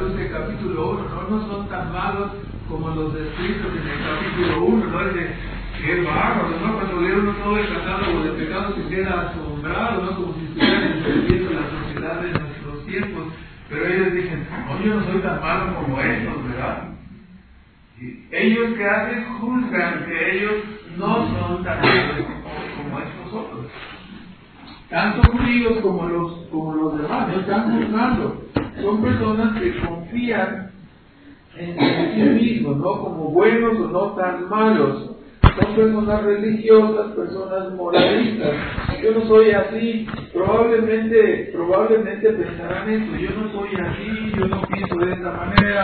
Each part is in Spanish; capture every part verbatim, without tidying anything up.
luz del capítulo uno, ¿no? No son tan malos como los descritos en el capítulo uno, ¿no? Es de, qué bárbaro, ¿no? Cuando lee uno todo el catálogo de pecados se queda asombrado, ¿no? Como si estuvieran entendiendo la sociedad de nuestros tiempos. Pero ellos dicen, oh, yo no soy tan malo como estos, ¿verdad? Y ellos que hacen juzgan que ellos no son tan malos como, como estos otros. Tanto judíos como los, como los demás, no están juzgando. Son personas que confían en, en sí mismos, ¿no? Como buenos o no tan malos. Son personas religiosas, personas moralistas. Yo no soy así. Probablemente, probablemente pensarán eso. Yo no soy así, yo no pienso de esta manera.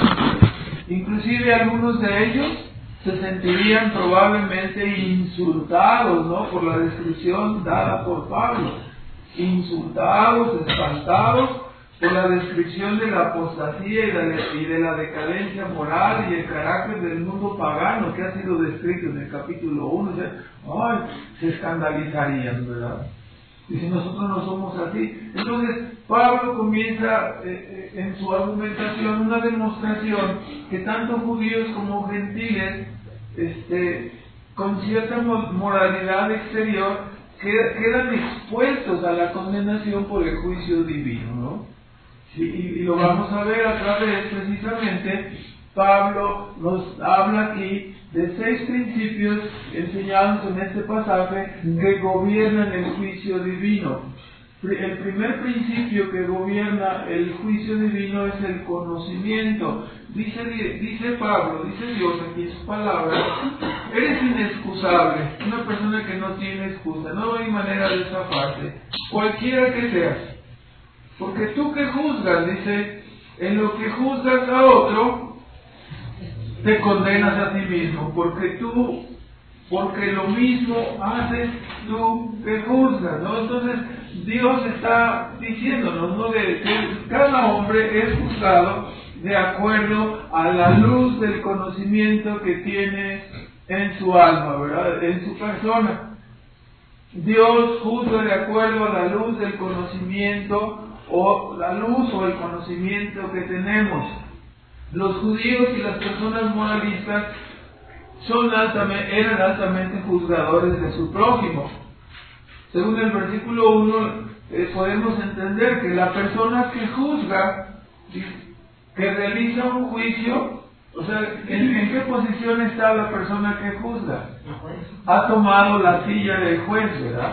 Inclusive algunos de ellos se sentirían probablemente insultados, ¿no? Por la descripción dada por Pablo. Insultados, espantados por la descripción de la apostasía y de, y de la decadencia moral y el carácter del mundo pagano que ha sido descrito en el capítulo uno. O sea, ay, se escandalizarían, ¿verdad? Y si nosotros no somos así. Entonces, Pablo comienza eh, en su argumentación una demostración que tanto judíos como gentiles, este, con cierta moralidad exterior, quedan expuestos a la condenación por el juicio divino, ¿no? Sí, y, y lo vamos a ver a través, precisamente, Pablo nos habla aquí de seis principios enseñados en este pasaje que gobiernan el juicio divino. El primer principio que gobierna el juicio divino es el conocimiento. Dice, dice Pablo, dice Dios aquí en su palabra, eres inexcusable, una persona que no tiene excusa, no hay manera de zafarte, cualquiera que seas. Porque tú que juzgas, dice, en lo que juzgas a otro, te condenas a ti mismo, porque tú, porque lo mismo haces tú que juzgas, ¿no? Entonces, Dios está diciéndonos, ¿no? De que cada hombre es juzgado de acuerdo a la luz del conocimiento que tiene en su alma, ¿verdad? En su persona. Dios juzga de acuerdo a la luz del conocimiento, o la luz o el conocimiento que tenemos. Los judíos y las personas moralistas son altamente, eran altamente juzgadores de su prójimo. Según el versículo uno, eh, podemos entender que la persona que juzga, que realiza un juicio, o sea, ¿en, en qué posición está la persona que juzga? Ha tomado la silla del juez, ¿verdad?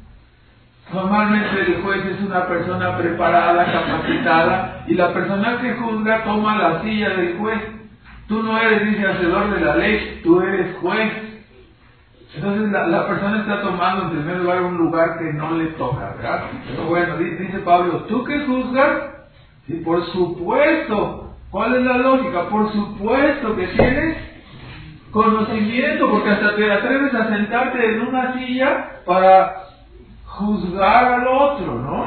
Normalmente el juez es una persona preparada, capacitada, y la persona que juzga toma la silla del juez. Tú no eres, dice, hacedor de la ley, tú eres juez. Entonces la, la persona está tomando en primer lugar un lugar que no le toca, ¿verdad? Pero bueno, dice Pablo, tú que juzgas, y por supuesto, ¿cuál es la lógica? Por supuesto que tienes conocimiento, porque hasta te atreves a sentarte en una silla para juzgar al otro, ¿no?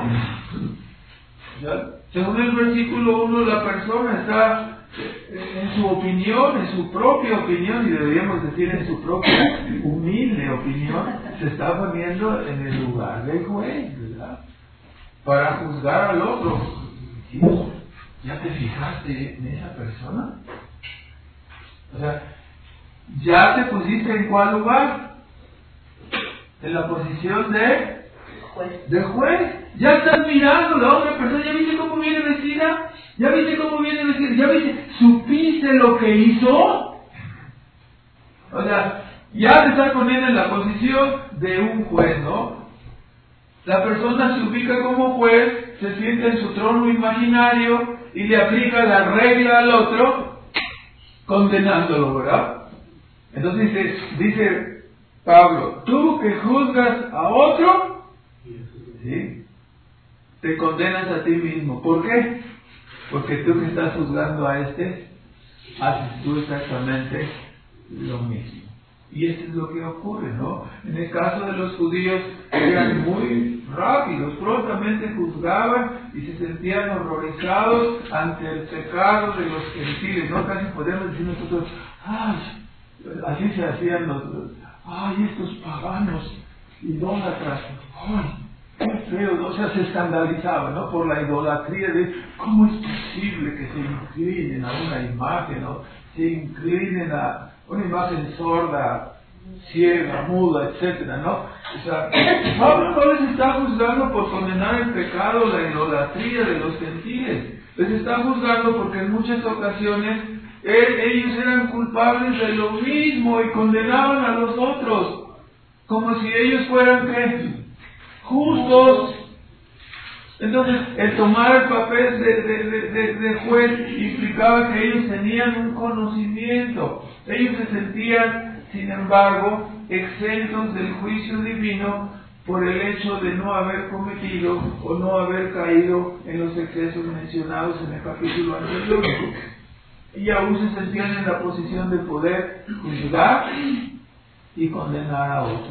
¿Ya? Según el versículo uno, la persona está en su opinión, en su propia opinión, y deberíamos decir en su propia humilde opinión, se está poniendo en el lugar del juez, ¿verdad? Para juzgar al otro. ¿Ya te fijaste en esa persona? O sea, ¿ya te pusiste en cuál lugar? En la posición de de juez. Ya estás mirando la otra persona, ya viste cómo viene vestida, ya viste cómo viene vestida, ya viste, supiste lo que hizo. O sea, ya te estás poniendo en la posición de un juez, ¿no? La persona se ubica como juez, se sienta en su trono imaginario y le aplica la regla al otro, condenándolo, ¿verdad? Entonces dice, dice Pablo, tú que juzgas a otro, ¿sí?, te condenas a ti mismo. ¿Por qué? Porque tú que estás juzgando a este, haces tú exactamente lo mismo. Y esto es lo que ocurre, ¿no? En el caso de los judíos, eran muy rápidos, prontamente juzgaban y se sentían horrorizados ante el pecado de los gentiles, ¿no? Casi podemos decir nosotros, ¡ay! Así se hacían los, ¡ay, estos paganos idólatras! ¡Ay! qué feo, ¿no? O sea, se escandalizaba, ¿no? Por la idolatría de cómo es posible que se inclinen a una imagen, ¿no? Se inclinen a una imagen sorda, ciega, muda, etcétera, ¿no? O sea, Pablo no les está juzgando por condenar el pecado, la idolatría de los gentiles. Les está juzgando porque en muchas ocasiones él, ellos eran culpables de lo mismo y condenaban a los otros, como si ellos fueran, ¿qué? Justos. Entonces, el tomar el papel de, de, de, de, de juez implicaba que ellos tenían un conocimiento. Ellos se sentían, sin embargo, exentos del juicio divino por el hecho de no haber cometido o no haber caído en los excesos mencionados en el capítulo anterior. Y aún se sentían en la posición de poder juzgar y condenar a otros.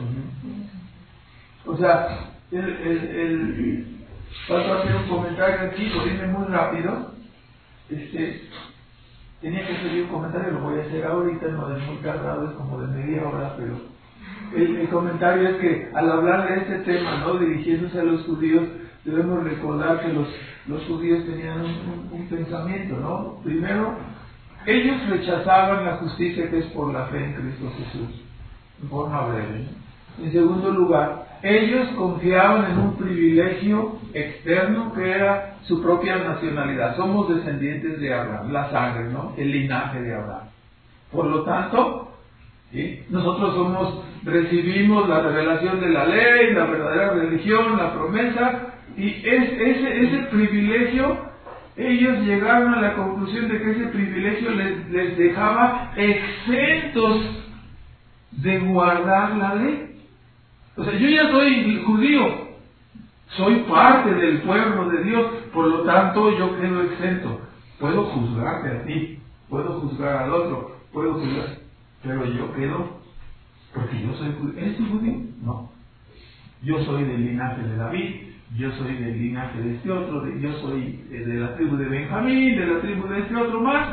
O sea, el, el, el paso a hacer un comentario aquí, lo viene muy rápido. Este, tenía que hacer un comentario, lo voy a hacer ahorita, no es muy tardado, es como de media hora, pero el, el comentario es que al hablar de este tema, ¿no? Dirigiéndose a los judíos, debemos recordar que los, los judíos tenían un, un, un pensamiento, ¿no? Primero, ellos rechazaban la justicia que es por la fe en Cristo Jesús, en forma breve. En segundo lugar, ellos confiaban en un privilegio externo que era su propia nacionalidad. Somos descendientes de Abraham, la sangre, ¿no? El linaje de Abraham. Por lo tanto, ¿sí? Nosotros somos, recibimos la revelación de la ley, la verdadera religión, la promesa, y es, ese, ese privilegio, ellos llegaron a la conclusión de que ese privilegio les, les dejaba exentos de guardar la ley. O sea, yo ya soy judío, soy parte del pueblo de Dios, por lo tanto yo quedo exento. Puedo juzgarte a ti, puedo juzgar al otro, puedo juzgar, pero yo quedo, porque yo soy judío. ¿Eres tú judío? No. Yo soy del linaje de David, yo soy del linaje de este otro, de, yo soy de la tribu de Benjamín, de la tribu de este otro más.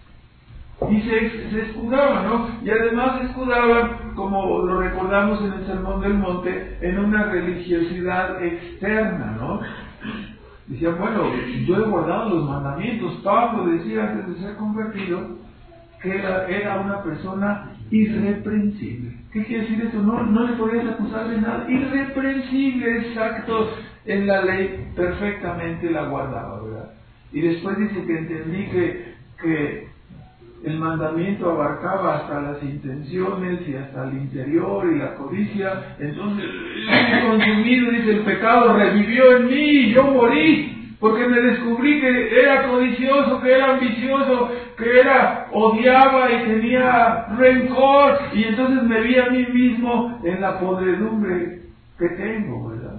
Y se, se escudaban, ¿no? Y además se escudaban, como lo recordamos en el Sermón del Monte, en una religiosidad externa, ¿no? Decían, bueno, yo he guardado los mandamientos. Pablo decía antes de ser convertido que era, era una persona irreprensible. ¿Qué quiere decir esto? No, no le podías acusar de nada. Irreprensible, exacto, en la ley perfectamente la guardaba, ¿verdad? Y después dice que entendí que, que el mandamiento abarcaba hasta las intenciones y hasta el interior y la codicia. Entonces, consumido, dice, el pecado revivió en mí y yo morí, porque me descubrí que era codicioso, que era ambicioso, que era, odiaba y tenía rencor, y entonces me vi a mí mismo en la podredumbre que tengo, ¿verdad?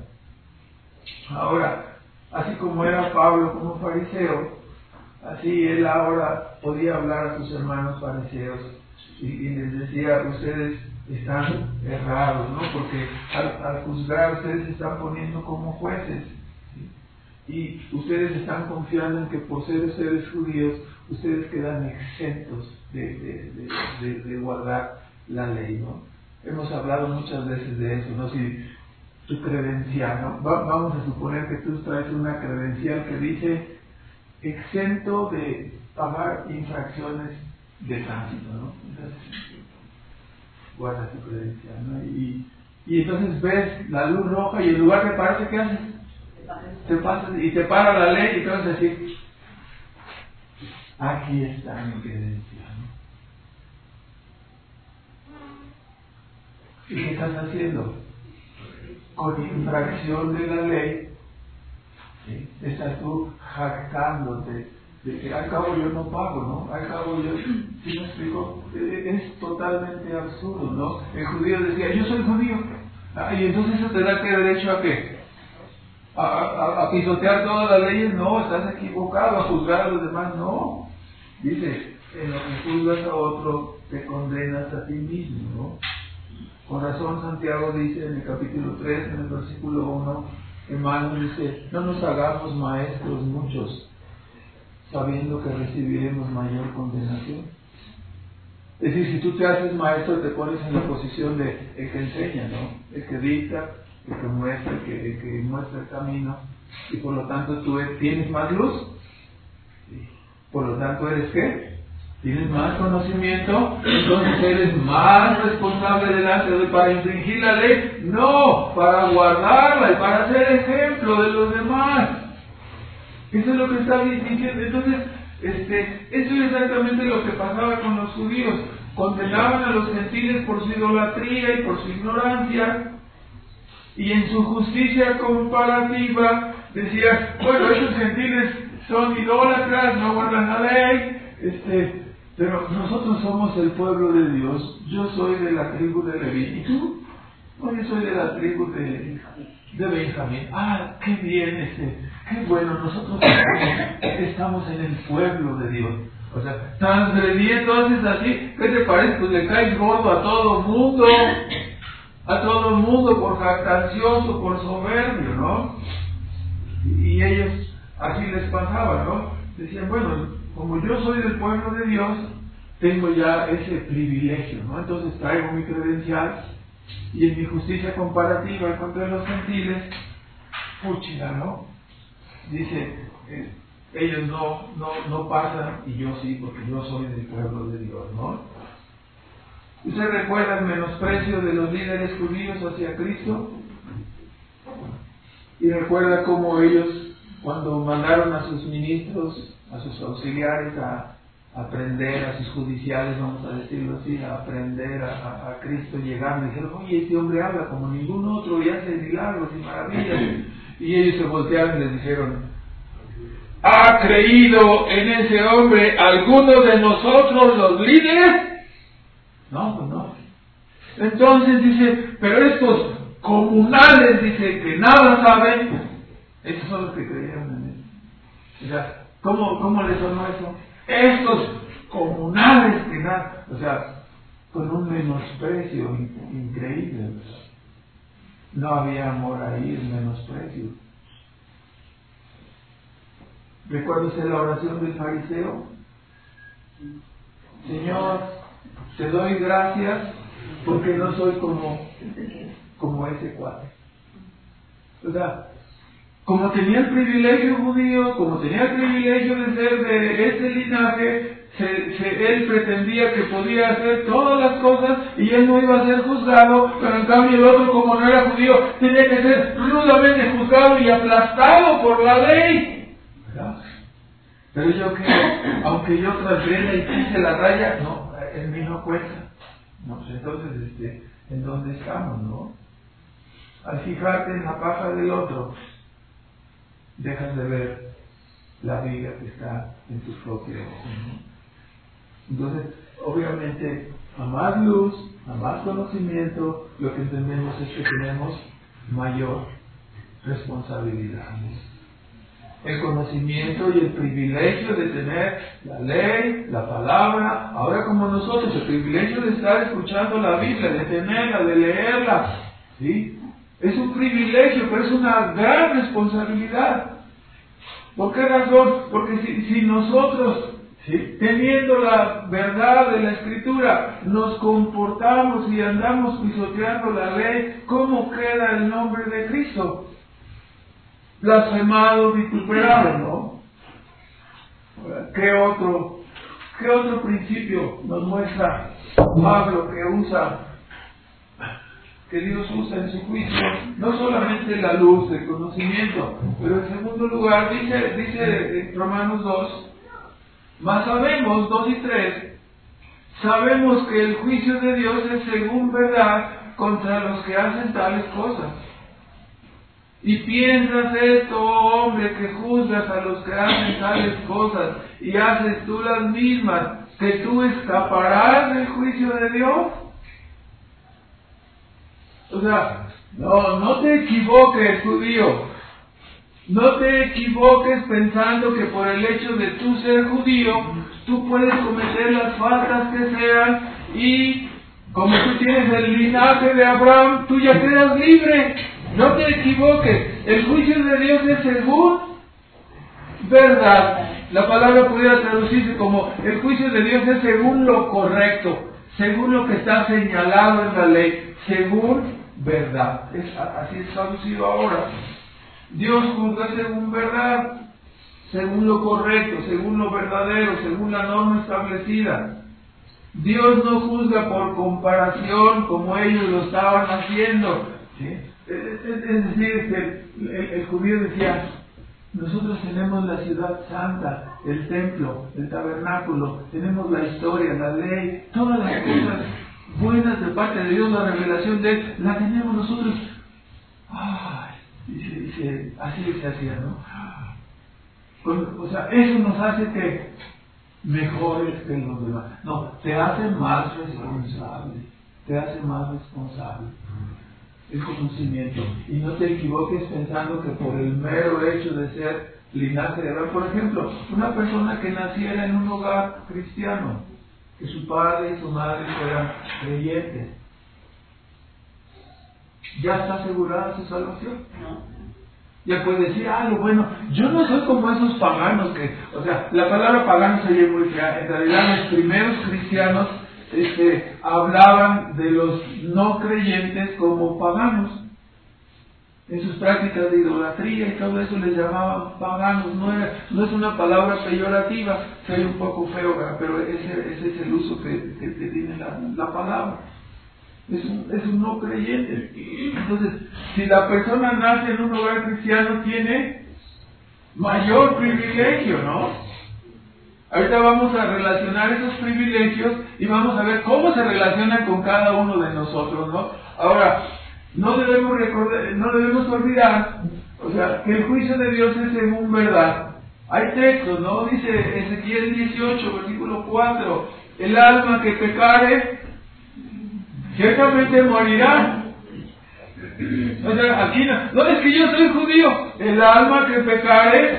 Ahora, así como era Pablo como fariseo, así él ahora podía hablar a sus hermanos fariseos y, y les decía, ustedes están errados, ¿no? Porque al, al juzgar ustedes se están poniendo como jueces, ¿sí? Y ustedes están confiando en que por ser seres judíos ustedes quedan exentos de, de, de, de, de guardar la ley, ¿no? Hemos hablado muchas veces de eso, ¿no? Si tu credencial, ¿no? Va, vamos a suponer que tú traes una credencial que dice exento de pagar infracciones de tránsito, ¿no? Entonces, guarda tu credencial, ¿no? Y, y entonces ves la luz roja y en lugar de pararte, ¿qué haces? Te pasas y te para la ley y te vas a decir, aquí está mi credencial, ¿no? ¿Y qué estás haciendo? Con infracción de la ley, ¿sí? Estás tú jactándote de que al cabo yo no pago, ¿no? Al cabo yo, ¿sí me explico? Es totalmente absurdo, ¿no? El judío decía, yo soy judío, ah, y entonces eso te da que derecho a qué? A, a, a pisotear todas las leyes. No, estás equivocado. A juzgar a los demás, no. Dice, en lo que juzgas a otro te condenas a ti mismo, ¿no? Con razón Santiago dice en el capítulo tres, en el versículo uno, hermanos, dice, no nos hagamos maestros muchos, sabiendo que recibiremos mayor condenación. Es decir, si tú te haces maestro, te pones en la posición de el que enseña, ¿no? El que dicta, el que muestra, el que, el que muestra el camino, y por lo tanto tú tienes más luz, por lo tanto eres ¿qué? Tienes más conocimiento, entonces eres más responsable delante de Dios para infringir la ley, no, para guardarla y para ser ejemplo de los demás. Eso es lo que está diciendo. Entonces, este, eso es exactamente lo que pasaba con los judíos. Condenaban a los gentiles por su idolatría y por su ignorancia, y en su justicia comparativa decían, bueno, esos gentiles son idólatras, no guardan la ley, este, pero nosotros somos el pueblo de Dios. Yo soy de la tribu de Leví, ¿y tú? No, yo soy de la tribu de, de Benjamín. Ah, qué bien, este, qué bueno, nosotros estamos en el pueblo de Dios. O sea, transgrediendo, haces así, ¿qué te parece? Pues le caes gordo a todo mundo, a todo mundo por jactancioso, por soberbio, ¿no? Y ellos así les pasaba, ¿no? Decían, bueno, como yo soy del pueblo de Dios, tengo ya ese privilegio, ¿no? Entonces traigo mi credencial y en mi justicia comparativa contra los gentiles, puchiga, ¿no? Dice, eh, ellos no, no, no pasan y yo sí, porque yo soy del pueblo de Dios, ¿no? ¿Usted recuerda el menosprecio de los líderes judíos hacia Cristo? Y recuerda cómo ellos, cuando mandaron a sus ministros, a sus auxiliares a aprender, a sus judiciales, vamos a decirlo así, a aprender a, a, a Cristo, llegaron y dijeron, oye, este hombre habla como ningún otro y hace milagros y maravillas. Y ellos se voltearon y les dijeron, ¿ha creído en ese hombre alguno de nosotros los líderes? No, pues no. Entonces dice, pero estos comunales, dice, que nada saben, esos son los que creyeron en él. O sea, ¿cómo, cómo les sonó eso? Estos comunales que nada, o sea, con un menosprecio in- increíble, ¿verdad? No había amor ahí, el menosprecio. ¿Recuerda usted la oración del fariseo? Señor, te doy gracias porque no soy como, como ese cuate. O sea, como tenía el privilegio judío, como tenía el privilegio de ser de ese linaje, se, se, él pretendía que podía hacer todas las cosas y él no iba a ser juzgado, pero en cambio el otro, como no era judío, tenía que ser rudamente juzgado y aplastado por la ley. ¿Verdad? Pero yo que, aunque yo transgreda y pise la raya, no, en mí no cuenta. No, pues entonces, este, ¿en dónde estamos, no? Al fijarte en la paja del otro, dejas de ver la viga que está en tus propios ojos, ¿no? Entonces, obviamente, a más luz, a más conocimiento, lo que entendemos es que tenemos mayor responsabilidad. El conocimiento y el privilegio de tener la ley, la palabra, ahora como nosotros, el privilegio de estar escuchando la Biblia, de tenerla, de leerla, ¿sí? Es un privilegio, pero es una gran responsabilidad. ¿Por qué razón? Porque si, si nosotros, ¿sí?, teniendo la verdad de la Escritura, nos comportamos y andamos pisoteando la ley, ¿cómo queda el nombre de Cristo? Blasfemado, vituperado, ¿no? ¿Qué otro, qué otro principio nos muestra Pablo que usa, que Dios usa en su juicio? No solamente la luz del conocimiento, pero en segundo lugar, dice, dice Romanos dos, mas sabemos, dos y tres, sabemos que el juicio de Dios es según verdad contra los que hacen tales cosas. Y piensas esto, oh hombre, que juzgas a los que hacen tales cosas y haces tú las mismas, que tú escaparás del juicio de Dios. O sea, no, no te equivoques, judío. No te equivoques pensando que por el hecho de tú ser judío, tú puedes cometer las faltas que sean y como tú tienes el linaje de Abraham, tú ya quedas libre. No te equivoques, el juicio de Dios es según verdad. La palabra pudiera traducirse como el juicio de Dios es según lo correcto, según lo que está señalado en la ley, según verdad. Es, así es traducido ahora. Dios juzga según verdad, según lo correcto, según lo verdadero, según la norma establecida. Dios no juzga por comparación como ellos lo estaban haciendo. ¿Sí? Es, es, es decir, que el, el, el judío decía, nosotros tenemos la ciudad santa, el templo, el tabernáculo, tenemos la historia, la ley, todas las cosas buenas de parte de Dios, la revelación de Él, la tenemos nosotros. Ay, dice, dice, así se hacía, ¿no? Con, o sea, eso nos hace que mejores que los demás. No, te hace más responsable, te hace más responsable el conocimiento. Y no te equivoques pensando que por el mero hecho de ser linaje de Abraham, por ejemplo, una persona que naciera en un hogar cristiano, que su padre y su madre fueran creyentes, ¿ya está asegurada su salvación? No. Ya puede decir, ah, lo bueno, yo no soy como esos paganos que, o sea, la palabra pagano se oye muy fea. En realidad los primeros cristianos este, hablaban de los no creyentes como paganos. En sus prácticas de idolatría y todo eso les llamaban paganos. No, era, no es una palabra peyorativa, se oye un poco feo, pero ese, ese es el uso que, que, que tiene la, la palabra. Es un, es un no creyente. Entonces, si la persona nace en un hogar cristiano, tiene mayor privilegio, ¿no? Ahorita vamos a relacionar esos privilegios y vamos a ver cómo se relacionan con cada uno de nosotros, ¿no? Ahora, no debemos recordar, no debemos olvidar, o sea, que el juicio de Dios es según verdad. Hay textos, ¿no? Dice Ezequiel dieciocho, versículo cuatro, el alma que pecare ciertamente morirá. O sea, aquí no, no es que yo soy judío, el alma que pecare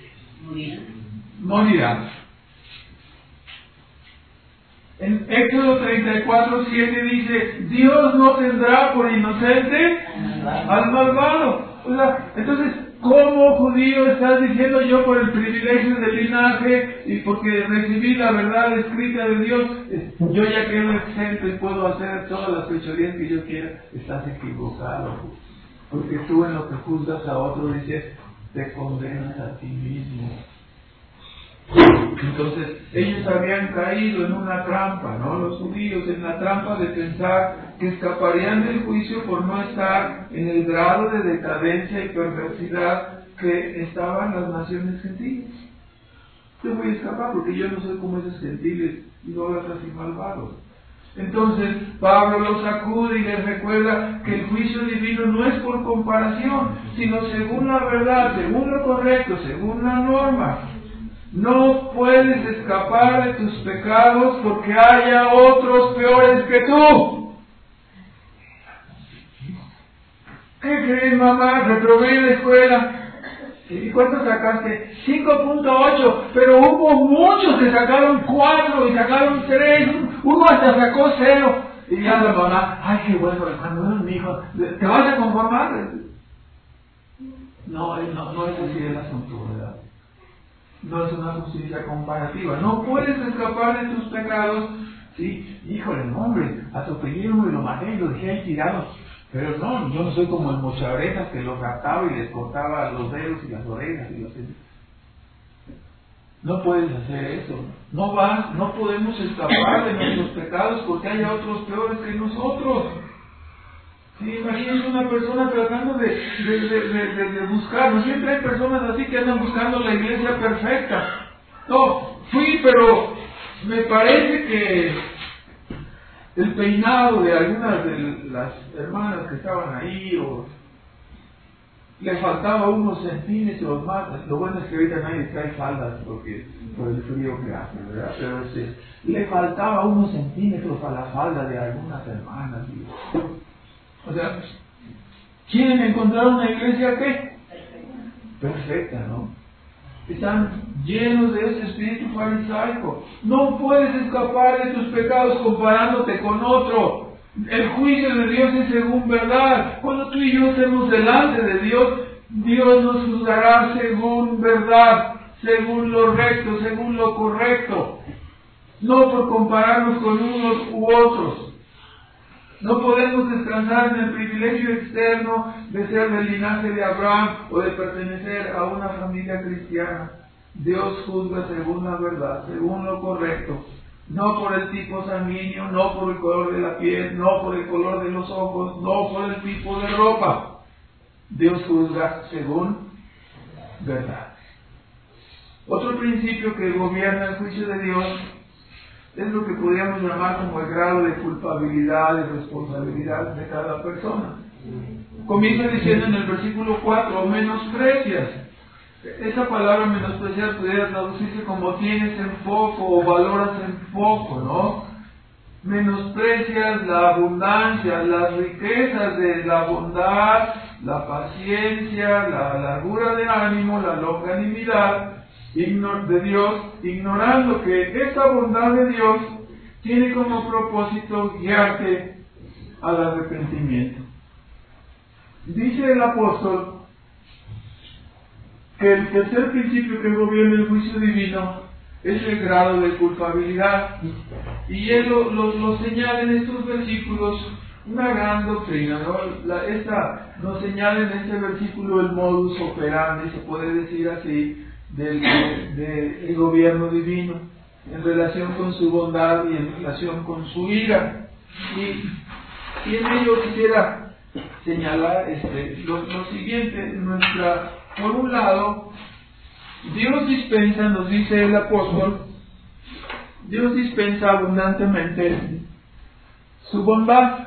morirá. En Éxodo treinta y cuatro, siete dice, Dios no tendrá por inocente al malvado. O sea, entonces, ¿cómo judío estás diciendo yo por el privilegio del linaje y porque recibí la verdad escrita de Dios, yo ya quedo exento y puedo hacer todas las fechorías que yo quiera? Estás equivocado, porque tú en lo que juzgas a otro dices, te condenas a ti mismo. Entonces, ellos habían caído en una trampa, ¿no? Los judíos, en la trampa de pensar que escaparían del juicio por no estar en el grado de decadencia y perversidad que estaban las naciones gentiles. Yo voy a escapar porque yo no soy como esos gentiles, idólatras y malvados. Entonces, Pablo los sacude y les recuerda que el juicio divino no es por comparación, sino según la verdad, según lo correcto, según la norma. No puedes escapar de tus pecados porque haya otros peores que tú. ¿Qué crees, mamá? Reprobé en la escuela. ¿Y cuánto sacaste? cinco punto ocho, pero hubo muchos que sacaron cuatro y sacaron tres, uno hasta sacó cero. Y ya la mamá, ay, qué bueno, hermano, mi hijo, ¿te vas a conformar? No, no, no es así el asunto, ¿verdad? No es una justicia comparativa. No puedes escapar de tus pecados. Sí, híjole, no, hombre, a tu apellido y lo maté y lo dejé ahí tirado. Pero no, yo no soy como el mochaorejas que los raptaba y les cortaba los dedos y las orejas y los... No puedes hacer eso. No vas, no podemos escapar de nuestros pecados porque haya otros peores que nosotros. Sí, imagínense una persona tratando de, de, de, de, de, de buscar, no siempre hay personas así que andan buscando la iglesia perfecta. No, fui, pero me parece que el peinado de algunas de las hermanas que estaban ahí, o le faltaba unos centímetros más. Lo bueno es que ahorita nadie trae faldas porque por el frío que hace, ¿verdad? Pero este, le faltaba unos centímetros a la falda de algunas hermanas. Y, o sea, ¿quieren encontrar una iglesia qué? Perfecta, ¿no? Están llenos de ese espíritu farisaico. No puedes escapar de tus pecados comparándote con otro. El juicio de Dios es según verdad. Cuando tú y yo estemos delante de Dios, Dios nos juzgará según verdad, según lo recto, según lo correcto. No por compararnos con unos u otros. No podemos descansar en el privilegio externo de ser del linaje de Abraham o de pertenecer a una familia cristiana. Dios juzga según la verdad, según lo correcto, no por el tipo sanguíneo, no por el color de la piel, no por el color de los ojos, no por el tipo de ropa. Dios juzga según verdad. Otro principio que gobierna el juicio de Dios es lo que podríamos llamar como el grado de culpabilidad y responsabilidad de cada persona. Comienza diciendo en el versículo cuatro, menosprecias. Esa palabra menospreciar pudiera traducirse como tienes en poco o valoras en poco, ¿no? Menosprecias la abundancia, las riquezas de la bondad, la paciencia, la largura de ánimo, la longanimidad de Dios, ignorando que esta bondad de Dios tiene como propósito guiarte al arrepentimiento. Dice el apóstol que el tercer principio que gobierna el juicio divino es el grado de culpabilidad. Y él lo, lo, lo señala en estos versículos, una gran doctrina, ¿no? La, esta nos señala en este versículo el modus operandi, se puede decir así, del de, de gobierno divino, en relación con su bondad y en relación con su ira. Y, y en ello quisiera señalar este, lo, lo siguiente, nuestra, por un lado, Dios dispensa, nos dice el apóstol, Dios dispensa abundantemente su bondad.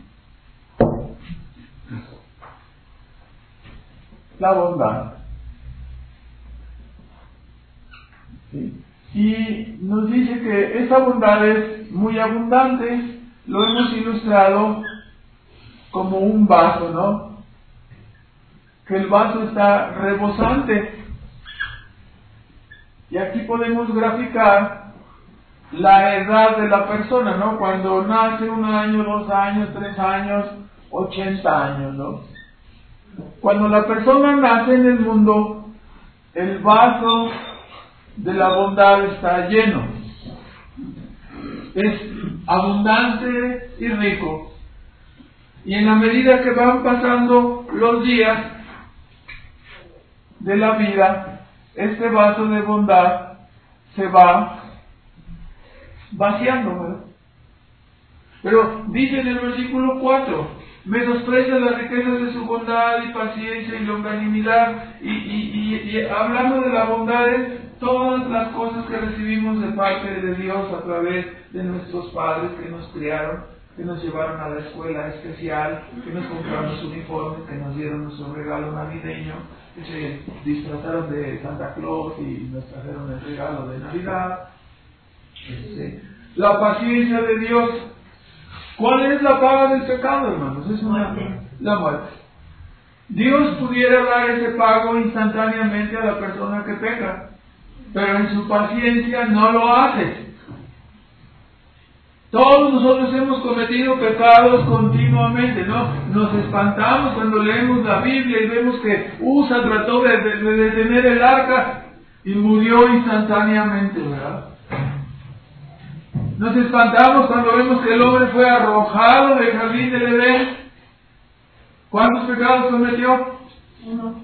La bondad. ¿Sí? Y nos dice que esa bondad es muy abundante, lo hemos ilustrado como un vaso, ¿no? Que el vaso está rebosante. Y aquí podemos graficar la edad de la persona, ¿no? Cuando nace un año, dos años, tres años, ochenta años, ¿no? Cuando la persona nace en el mundo, el vaso de la bondad está lleno. Es abundante y rico. Y en la medida que van pasando los días de la vida, este vaso de bondad se va vaciando, ¿verdad? Pero dice en el versículo cuatro, menosprecia las riquezas de su bondad y paciencia y longanimidad, y, y, y, y hablando de la bondad es todas las cosas que recibimos de parte de Dios a través de nuestros padres que nos criaron, que nos llevaron a la escuela especial, que nos compraron los uniformes, que nos dieron nuestro regalo navideño, que se disfrazaron de Santa Claus y nos trajeron el regalo de Navidad. Este, la paciencia de Dios. ¿Cuál es la paga del pecado, hermanos? Es una, la muerte. Dios pudiera dar ese pago instantáneamente a la persona que peca, pero en su paciencia no lo hace. Todos nosotros hemos cometido pecados continuamente, ¿no? Nos espantamos cuando leemos la Biblia y vemos que Usa trató de, de, de detener el arca y murió instantáneamente, ¿verdad? Nos espantamos cuando vemos que el hombre fue arrojado del jardín del Edén. ¿Cuántos pecados cometió? Uno.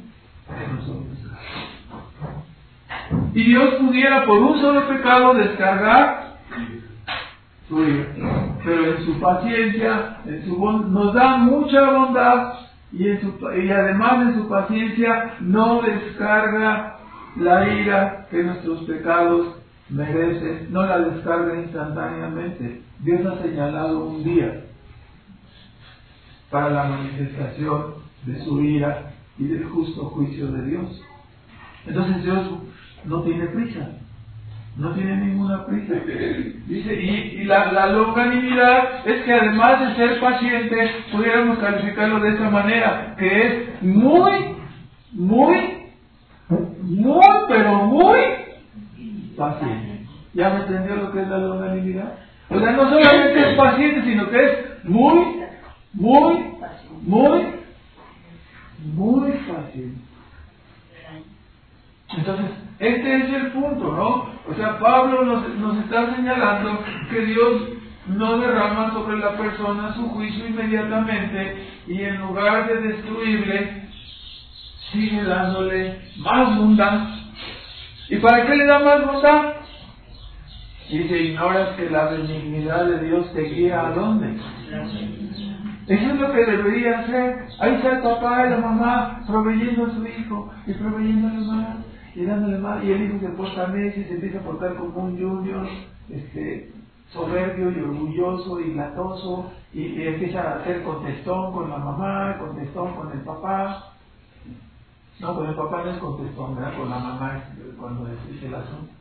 Y Dios pudiera por un solo pecado descargar su ira, pero en su paciencia, en su bond- nos da mucha bondad y, en su, y además en su paciencia no descarga la ira que nuestros pecados merecen, no la descarga instantáneamente. Dios ha señalado un día para la manifestación de su ira y del justo juicio de Dios. Entonces Dios no tiene prisa, no tiene ninguna prisa. Dice, y, y la, la longanimidad es que además de ser paciente, pudiéramos calificarlo de esa manera, que es muy, muy, muy, pero muy paciente. ¿Ya me entendió lo que es la longanimidad? O sea, no solamente es paciente, sino que es muy, muy, muy, muy paciente. Entonces, este es el punto, ¿no? O sea, Pablo nos, nos está señalando que Dios no derrama sobre la persona su juicio inmediatamente y en lugar de destruirle, sigue dándole más bondad. ¿Y para qué le da más bondad? Dice, ignoras que la benignidad de Dios te guía ¿a dónde? Eso es lo que debería hacer. Ahí está el papá y la mamá proveyendo a su hijo y proveyéndole más y dándole más. Y el hijo se porta necio y se empieza a portar como un junior, este, soberbio y orgulloso y latoso, y, y empieza a hacer contestón con la mamá, contestón con el papá. No, con el papá no es contestón, ¿verdad? Con la mamá es cuando es el asunto.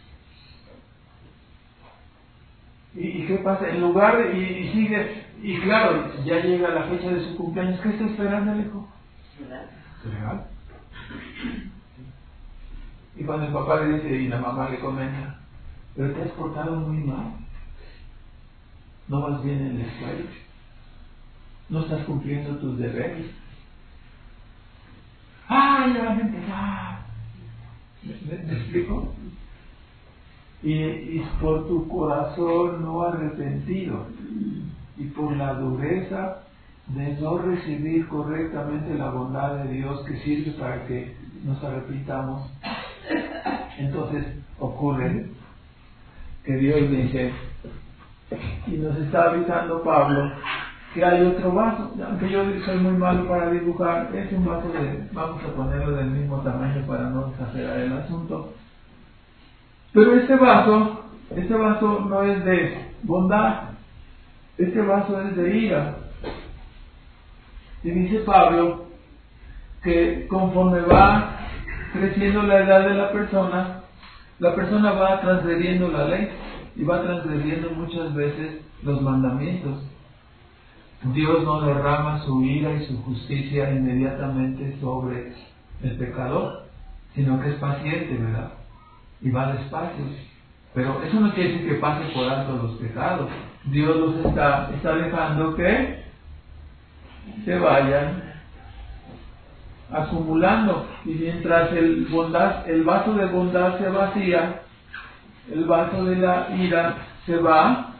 ¿Y, ¿Y qué pasa? En lugar de, y, y sigue, y claro, ya llega la fecha de su cumpleaños. ¿Qué está esperando el hijo? Real. Y cuando el papá le dice y la mamá le comenta, pero te has portado muy mal, no vas bien en la escuela, no estás cumpliendo tus deberes. ¡Ay, ya vas a empezar! ¿Me, me, me explico? Y, y por tu corazón no arrepentido y por la dureza de no recibir correctamente la bondad de Dios que sirve para que nos arrepintamos, entonces ocurre que Dios dice, y nos está avisando Pablo, que hay otro vaso, aunque yo soy muy malo para dibujar, es un vaso de, vamos a ponerlo del mismo tamaño para no exagerar el asunto. Pero este vaso, este vaso no es de bondad, este vaso es de ira. Y dice Pablo que conforme va creciendo la edad de la persona, la persona va transgrediendo la ley y va transgrediendo muchas veces los mandamientos. Dios no derrama su ira y su justicia inmediatamente sobre el pecador, sino que es paciente, ¿verdad? Y va despacio. Pero eso no quiere decir que pase por alto los pecados. Dios los está, está dejando que se vayan acumulando. Y mientras el, bondad, el vaso de bondad se vacía, el vaso de la ira se va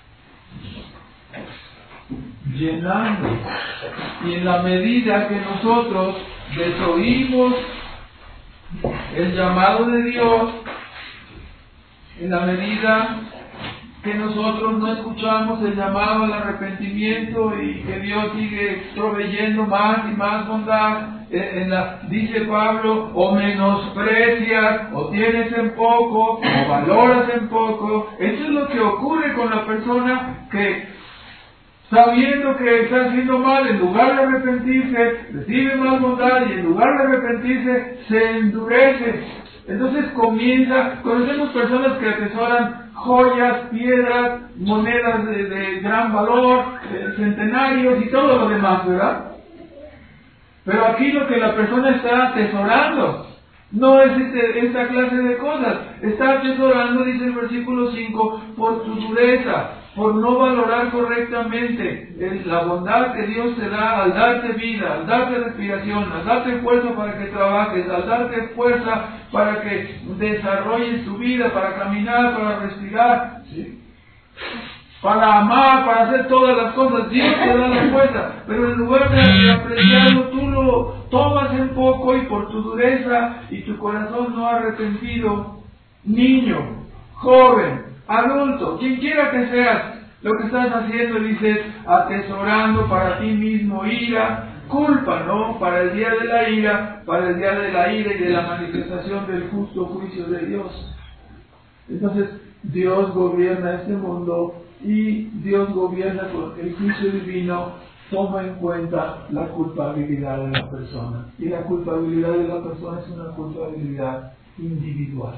llenando. Y en la medida que nosotros desoímos el llamado de Dios, en la medida que nosotros no escuchamos el llamado al arrepentimiento y que Dios sigue proveyendo más y más bondad, en la, dice Pablo, o menosprecias, o tienes en poco, o valoras en poco. Eso es lo que ocurre con la persona que, sabiendo que está haciendo mal, en lugar de arrepentirse, recibe más bondad y en lugar de arrepentirse, se endurece. Entonces comienza, conocemos personas que atesoran joyas, piedras, monedas de, de gran valor, eh, centenarios y todo lo demás, ¿verdad? Pero aquí lo que la persona está atesorando no es este, esta clase de cosas. Está atesorando, dice el versículo cinco, por tu dureza, por no valorar correctamente la bondad que Dios te da al darte vida, al darte respiración, al darte fuerza para que trabajes, al darte fuerza para que desarrolles tu vida, para caminar, para respirar, ¿sí? Para amar, para hacer todas las cosas. Dios te da la fuerza, pero en lugar de apreciarlo, tú lo tomas en poco y por tu dureza y tu corazón no arrepentido, niño, joven, adulto, quien quiera que seas, lo que estás haciendo, dices, atesorando para ti mismo ira, culpa, ¿no? Para el día de la ira, para el día de la ira y de la manifestación del justo juicio de Dios. Entonces, Dios gobierna este mundo y Dios gobierna con el juicio divino, toma en cuenta la culpabilidad de la persona. Y la culpabilidad de la persona es una culpabilidad individual.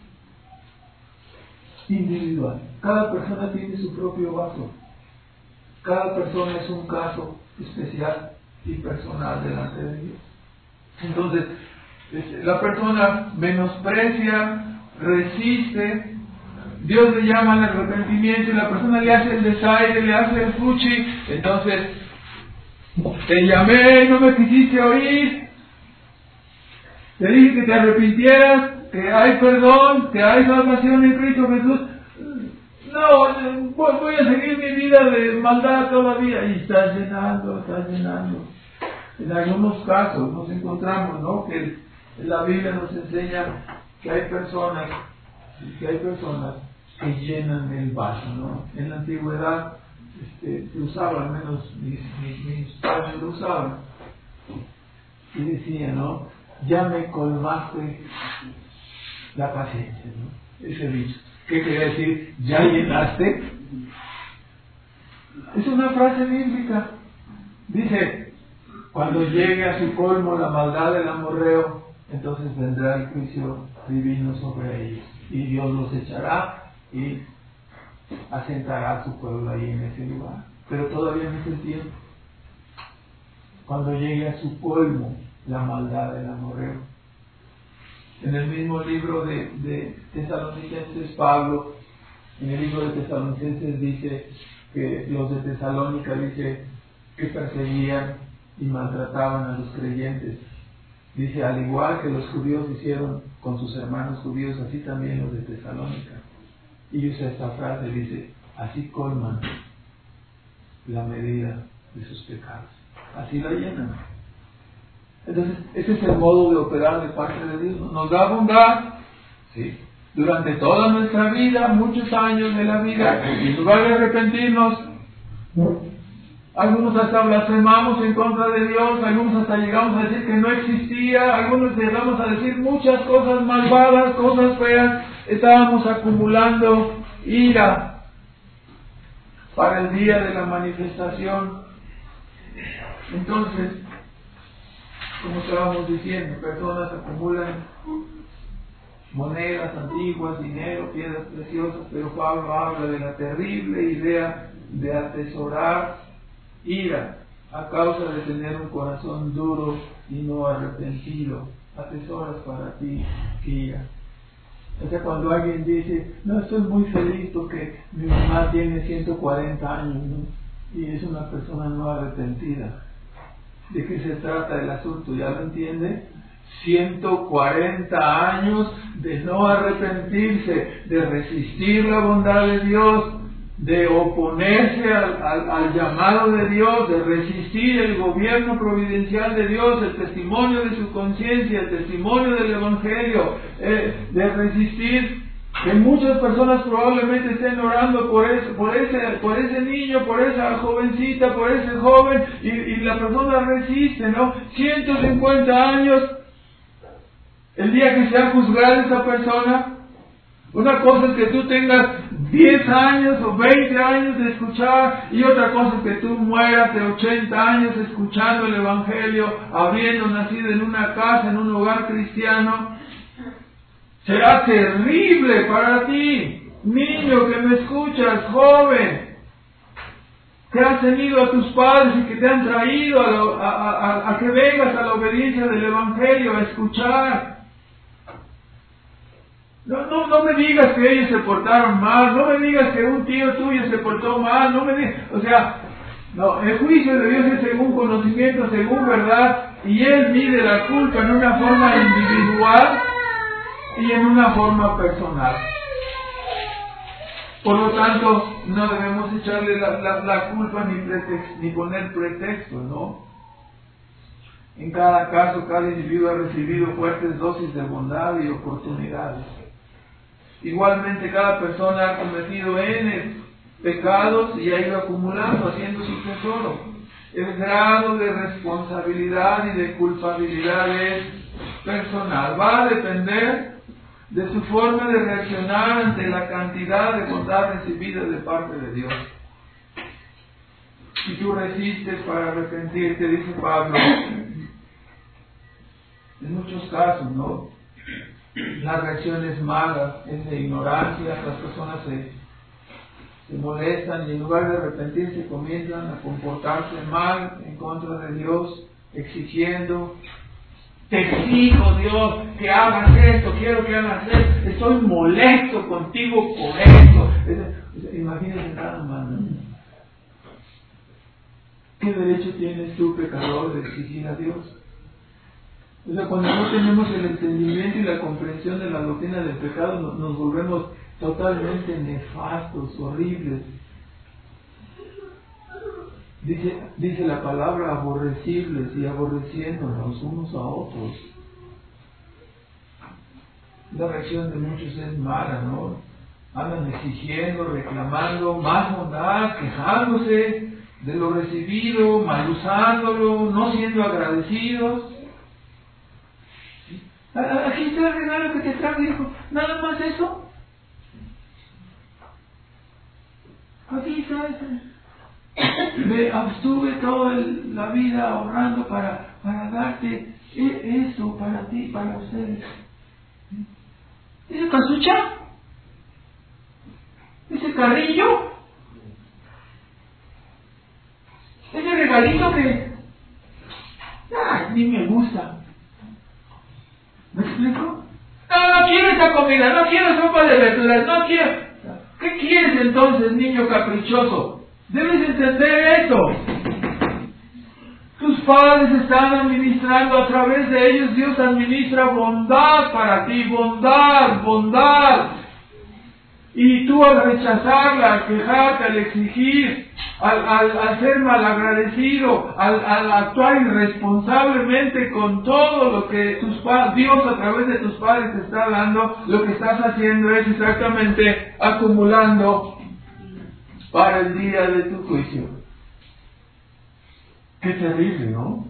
Individual. Cada persona tiene su propio vaso. Cada persona es un caso especial y personal delante de Dios. Entonces, la persona menosprecia, resiste, Dios le llama al arrepentimiento y la persona le hace el desaire, le hace el fuchi. Entonces, te llamé y no me quisiste oír, te dije que te arrepintieras, que hay perdón, que hay salvación en Cristo Jesús. no, voy a seguir mi vida de maldad todavía. Y está llenando, está llenando. En algunos casos nos encontramos, ¿no?, que la Biblia nos enseña que hay personas, que hay personas que llenan el vaso, ¿no? En la antigüedad este, se usaba, al menos mis, mis, mis padres lo usaban, y decía, ¿no?, ya me colmaste la paciencia, ¿no? Ese dicho. ¿Qué quiere decir? ¿Ya llenaste? Es una frase bíblica. Dice, cuando llegue a su colmo la maldad del amorreo, entonces vendrá el juicio divino sobre ellos. Y Dios los echará y asentará a su pueblo ahí en ese lugar. Pero todavía no es el tiempo. Cuando llegue a su colmo la maldad del amorreo. En el mismo libro de, de Tesalonicenses, Pablo, en el libro de Tesalonicenses dice que los de Tesalónica, dice que perseguían y maltrataban a los creyentes. Dice, al igual que los judíos hicieron con sus hermanos judíos, así también los de Tesalónica. Y usa esta frase, dice, así colman la medida de sus pecados. Así la llenan. Entonces, ese es el modo de operar de parte de Dios. Nos da bondad, ¿sí?, durante toda nuestra vida, muchos años de la vida, y en lugar de arrepentirnos, algunos hasta blasfemamos en contra de Dios, algunos hasta llegamos a decir que no existía, algunos llegamos a decir muchas cosas malvadas, cosas feas. Estábamos acumulando ira para el día de la manifestación. Entonces, como estábamos diciendo, personas acumulan monedas antiguas, dinero, piedras preciosas, pero Pablo habla de la terrible idea de atesorar ira a causa de tener un corazón duro y no arrepentido. Atesoras para ti ira. O sea, cuando alguien dice, no, estoy muy feliz porque mi mamá tiene ciento cuarenta años, ¿no?, y es una persona no arrepentida. ¿De qué se trata el asunto? ¿Ya lo entiende? ciento cuarenta años de no arrepentirse, de resistir la bondad de Dios, de oponerse al, al, al llamado de Dios, de resistir el gobierno providencial de Dios, el testimonio de su conciencia, el testimonio del Evangelio, eh, de resistir que muchas personas probablemente estén orando por ese, por ese, por ese niño, por esa jovencita, por ese joven, y, y la persona resiste, ¿no? ciento cincuenta años, el día que sea juzgada esa persona. Una cosa es que tú tengas diez años o veinte años de escuchar, y otra cosa es que tú mueras de ochenta años escuchando el Evangelio, habiendo nacido en una casa, en un hogar cristiano. Será terrible para ti, niño que me escuchas, joven, que has tenido a tus padres y que te han traído a, lo, a, a, a que vengas a la obediencia del Evangelio, a escuchar. No, no, no me digas que ellos se portaron mal, no me digas que un tío tuyo se portó mal, no me digas, o sea, no, el juicio de Dios es según conocimiento, según verdad, y Él mide la culpa en una forma individual y en una forma personal. Por lo tanto, no debemos echarle la, la, la culpa ni, pretext, ni poner pretextos, ¿no? En cada caso, cada individuo ha recibido fuertes dosis de bondad y oportunidades. Igualmente, cada persona ha cometido N pecados y ha ido acumulando, haciendo su tesoro. El grado de responsabilidad y de culpabilidad es personal. Va a depender de su forma de reaccionar ante la cantidad de bondad recibida de parte de Dios. Si tú resistes para arrepentirte, dice Pablo, en muchos casos, ¿no?, la reacción es mala, es de ignorancia, las personas se, se molestan y en lugar de arrepentirse comienzan a comportarse mal en contra de Dios, exigiendo, te exijo, Dios, que hagas esto, quiero que hagas esto, estoy molesto contigo por esto. Imagínense nada más, ¿no? ¿Qué derecho tienes tú, pecador, de exigir a Dios? O sea, cuando no tenemos el entendimiento y la comprensión de la doctrina del pecado, nos, nos volvemos totalmente nefastos, horribles. Dice, dice la palabra aborrecibles y aborreciéndonos unos a otros. La reacción de muchos es mala, ¿no? Andan exigiendo, reclamando más bondad, quejándose de lo recibido, mal usándolo, no siendo agradecidos. Aquí está el regalo que te trajo, hijo. Nada más eso. Aquí está eso. Me abstuve toda el, la vida ahorrando para, para darte eso para ti, para ustedes. ¿Ese casucha? ¿Ese carrillo? ¿Ese regalito que... ¡ay, ni me gusta! ¿Me explico? No, no quiero esa comida, no quiero sopa de verduras, no quiero... ¿Qué quieres entonces, niño caprichoso? Debes entender esto. Tus padres están administrando, a través de ellos Dios administra bondad para ti, bondad, bondad. Y tú al rechazarla, al quejarte, al exigir, al, al, al ser malagradecido, al, al actuar irresponsablemente con todo lo que tus padres, Dios a través de tus padres te está dando, lo que estás haciendo es exactamente acumulando para el día de tu juicio. Qué terrible, ¿no?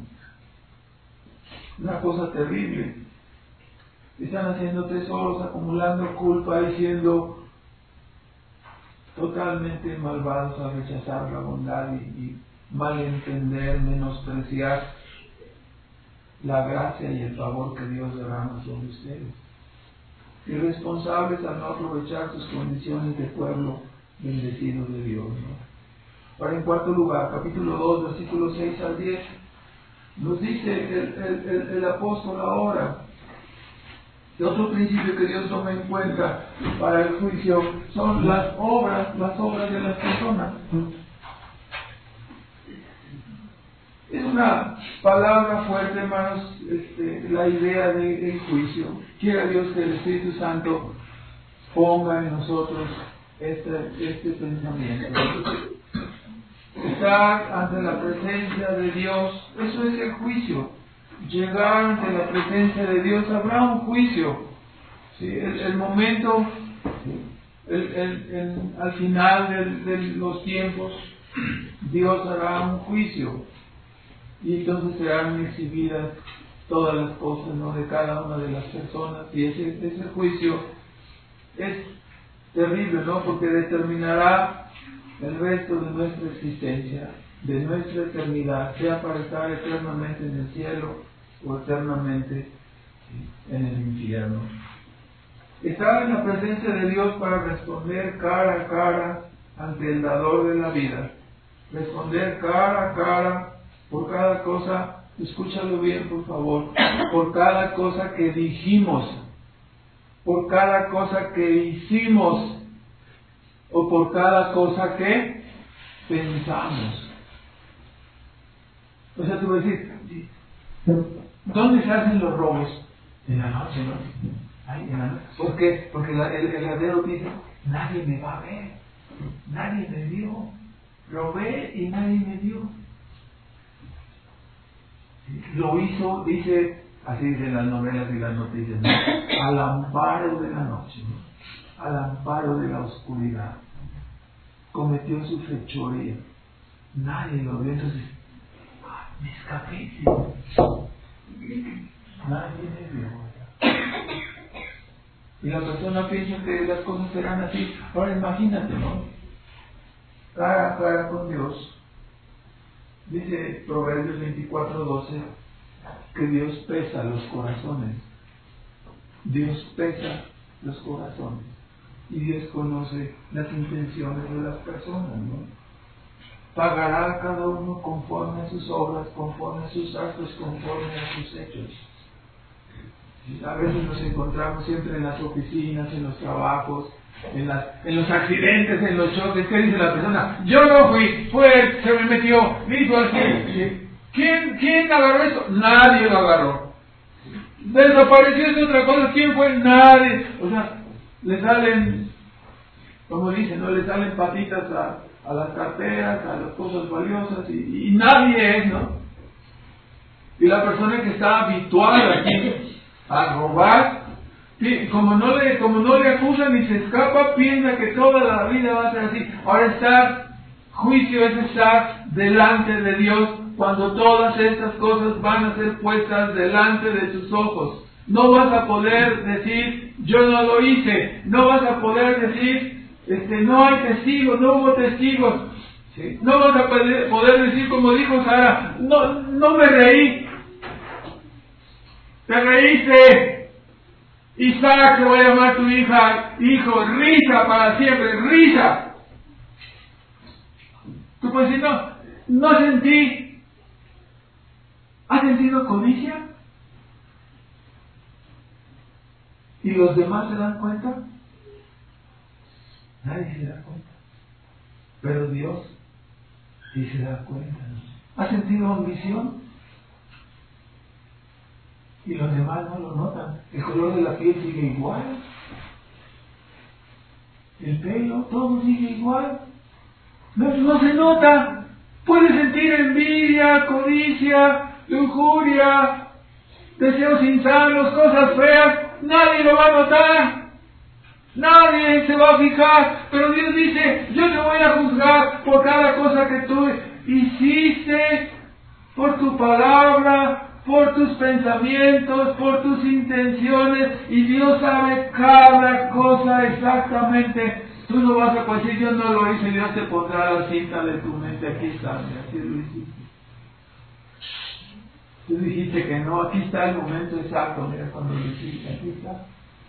Una cosa terrible. Están haciendo tesoros, acumulando culpa y siendo totalmente malvados al rechazar la bondad y, y malentender, menospreciar la gracia y el favor que Dios derrama sobre ustedes. Irresponsables al no aprovechar sus condiciones de pueblo bendecido de Dios, ¿no? Ahora, en cuarto lugar, capítulo dos, versículos seis al diez, nos dice el, el, el, el apóstol ahora que otro principio que Dios toma en cuenta para el juicio son las obras, las obras de las personas. Es una palabra fuerte, hermanos, este, la idea del juicio. Quiera Dios que el Espíritu Santo ponga en nosotros Este, este pensamiento. Estar ante la presencia de Dios, eso es el juicio. Llegar ante la presencia de Dios, habrá un juicio. ¿Sí? El, el momento, el, el, el, al final de, de los tiempos, Dios hará un juicio. Y entonces serán exhibidas todas las cosas, ¿no?, de cada una de las personas. Y ese, ese juicio es terrible, ¿no? Porque determinará el resto de nuestra existencia, de nuestra eternidad, sea para estar eternamente en el cielo o eternamente en el infierno. Estar en la presencia de Dios para responder cara a cara ante el dador de la vida. Responder cara a cara por cada cosa, escúchalo bien por favor, por cada cosa que dijimos, por cada cosa que hicimos o por cada cosa que pensamos. O sea, tú vas a decir, ¿dónde se hacen los robos? En la noche, ¿no? Ay, en la noche. ¿Por qué? Porque la, el, el ladrero dice, nadie me va a ver, nadie me vio, robé y nadie me vio. Lo hizo, dice, así dicen las novelas y las noticias, ¿no?, al amparo de la noche, ¿no?, al amparo de la oscuridad. Cometió su fechoría. Nadie lo vio, entonces, ¡ah, me escapé! Nadie me vio. Y la persona piensa que las cosas serán así. Ahora imagínate, ¿no? Cara a cara con Dios. Dice Proverbios veinticuatro doce que Dios pesa los corazones. Dios pesa los corazones. Y Dios conoce las intenciones de las personas, ¿no? Pagará a cada uno conforme a sus obras, conforme a sus actos, conforme a sus hechos. A veces nos encontramos siempre en las oficinas, en los trabajos, en, las, en los accidentes, en los choques. ¿Qué dice la persona? Yo no fui, fue él, se me metió, dijo así. ¿Quién, ¿Quién agarró esto? Nadie lo agarró. Desapareció, es otra cosa. ¿Quién fue? Nadie. O sea, le salen como dicen, no le salen patitas a, a las carteras, a las cosas valiosas, y, y nadie es, ¿no? Y la persona que está habituada aquí a robar, como no le, como no le acusan ni se escapa, piensa que toda la vida va a ser así. Ahora estar, juicio es estar delante de Dios cuando todas estas cosas van a ser puestas delante de sus ojos. No vas a poder decir, yo no lo hice. No vas a poder decir, este, no hay testigos, no hubo testigos. ¿Sí? No vas a poder, poder decir como dijo Sara, no, no me reí. Te reíste. Isaac, te voy a llamar tu hija, hijo, risa para siempre, risa. Tú puedes decir, no, no sentí. ¿Has sentido codicia? ¿Y los demás se dan cuenta? Nadie se da cuenta. Pero Dios sí se da cuenta. ¿Has sentido ambición? Y los demás no lo notan. El color de la piel sigue igual. El pelo, todo sigue igual. No, no se nota. Puedes sentir envidia, codicia, lujuria, deseos insanos, cosas feas. Nadie lo va a notar. Nadie se va a fijar. Pero Dios dice, yo te voy a juzgar por cada cosa que tú hiciste, por tu palabra, por tus pensamientos, por tus intenciones, y Dios sabe cada cosa exactamente. Tú no vas a poder decir, yo no lo hice, Dios te pondrá la cinta de tu mente, aquí está, así lo hiciste. Tú dijiste que no, aquí está el momento exacto, mira cuando lo hiciste, aquí está.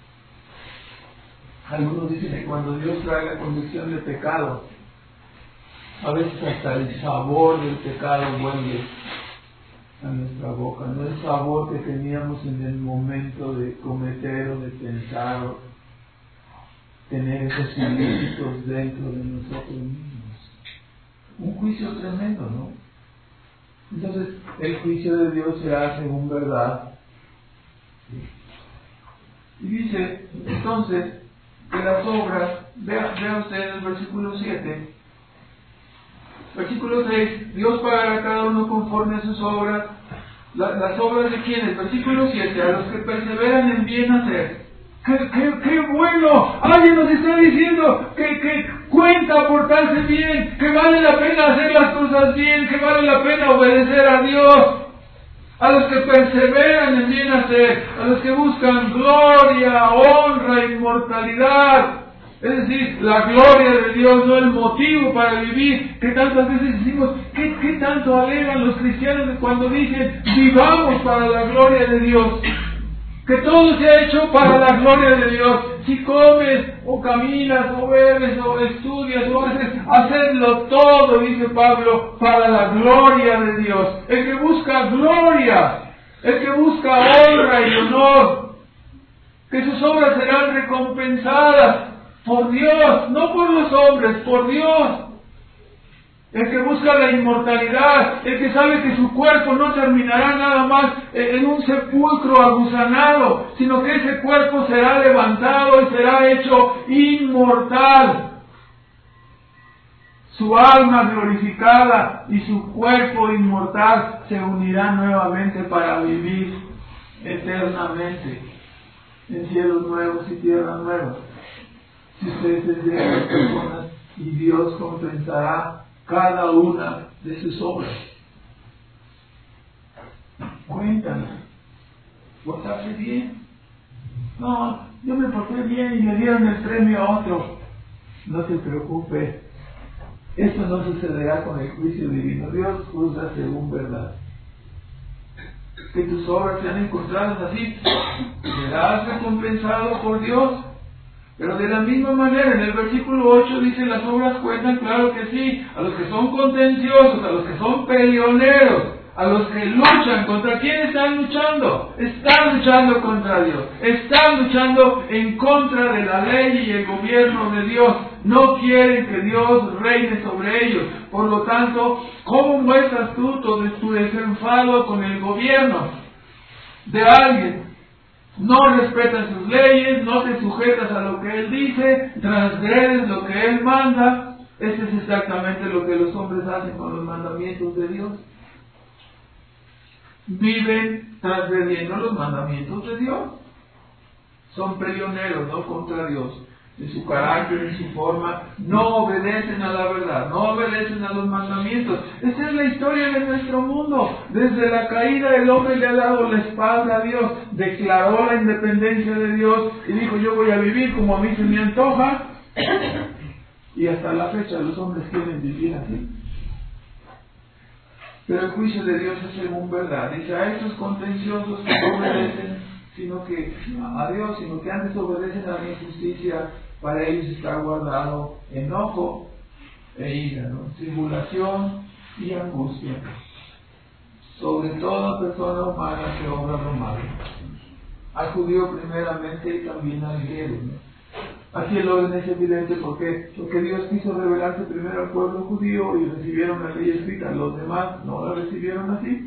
Algunos dicen que cuando Dios trae la convicción de pecado, a veces hasta el sabor del pecado vuelve a nuestra boca, no el sabor que teníamos en el momento de cometer o de pensar o tener esos ilícitos dentro de nosotros mismos. Un juicio tremendo, ¿no? Entonces, el juicio de Dios será según verdad. Y dice, entonces, que las obras, vea, vea usted el versículo siete, versículo seis, Dios pagará a cada uno conforme a sus obras. La, las obras de quienes, versículo siete, a los que perseveran en bien hacer. ¡Qué, qué, qué bueno! Alguien nos está diciendo que, que cuenta portarse bien, que vale la pena hacer las cosas bien, que vale la pena obedecer a Dios. A los que perseveran en bien hacer, a los que buscan gloria, honra, inmortalidad. Es decir, la gloria de Dios, no el motivo para vivir, que tantas veces decimos, ¿qué, qué tanto alegan los cristianos cuando dicen, vivamos para la gloria de Dios? Que todo se ha hecho para la gloria de Dios. Si comes, o caminas, o bebes, o estudias, o haces, hacedlo todo, dice Pablo, para la gloria de Dios. El que busca gloria, el que busca honra y honor, que sus obras serán recompensadas por Dios, no por los hombres, por Dios. El que busca la inmortalidad, el que sabe que su cuerpo no terminará nada más en un sepulcro agusanado, sino que ese cuerpo será levantado y será hecho inmortal. Su alma glorificada y su cuerpo inmortal se unirán nuevamente para vivir eternamente en cielos nuevos y tierras nuevas. Si ustedes se llegan a personas, y Dios compensará cada una de sus obras. Cuéntanos, ¿portarse bien? No, yo me porté bien y le dieron el premio a otro. No se preocupe, esto no sucederá con el juicio divino. Dios juzga según verdad. Que tus obras sean encontradas así, serás recompensado por Dios. Pero de la misma manera, en el versículo ocho dice, las obras cuentan, claro que sí, a los que son contenciosos, a los que son peleoneros, a los que luchan. ¿Contra quién están luchando? Están luchando contra Dios, están luchando en contra de la ley y el gobierno de Dios. No quieren que Dios reine sobre ellos. Por lo tanto, ¿cómo muestras tú tu, tu desenfado con el gobierno de alguien? no respetas sus leyes, no te sujetas a lo que Él dice, transgredes lo que Él manda. Eso es exactamente lo que los hombres hacen con los mandamientos de Dios. Viven transgrediendo los mandamientos de Dios. Son prisioneros, ¿no?, contra Dios. En su carácter, en su forma, no obedecen a la verdad, no obedecen a los mandamientos. Esa es la historia de nuestro mundo. Desde la caída el hombre le ha dado la espalda a Dios, declaró la independencia de Dios y dijo: yo voy a vivir como a mí se me antoja. Y hasta la fecha los hombres quieren vivir así. Pero el juicio de Dios es según verdad. Dice: a estos contenciosos que no obedecen sino que a Dios, sino que antes obedecen a la injusticia, para ellos está guardado enojo e ira, ¿no?, tribulación y angustia sobre toda persona humana que obra lo malo. Al judío primeramente y también al griego, ¿no? Aquí el orden es evidente porque, porque Dios quiso revelarse primero al pueblo judío y recibieron la ley escrita. Los demás no la recibieron así,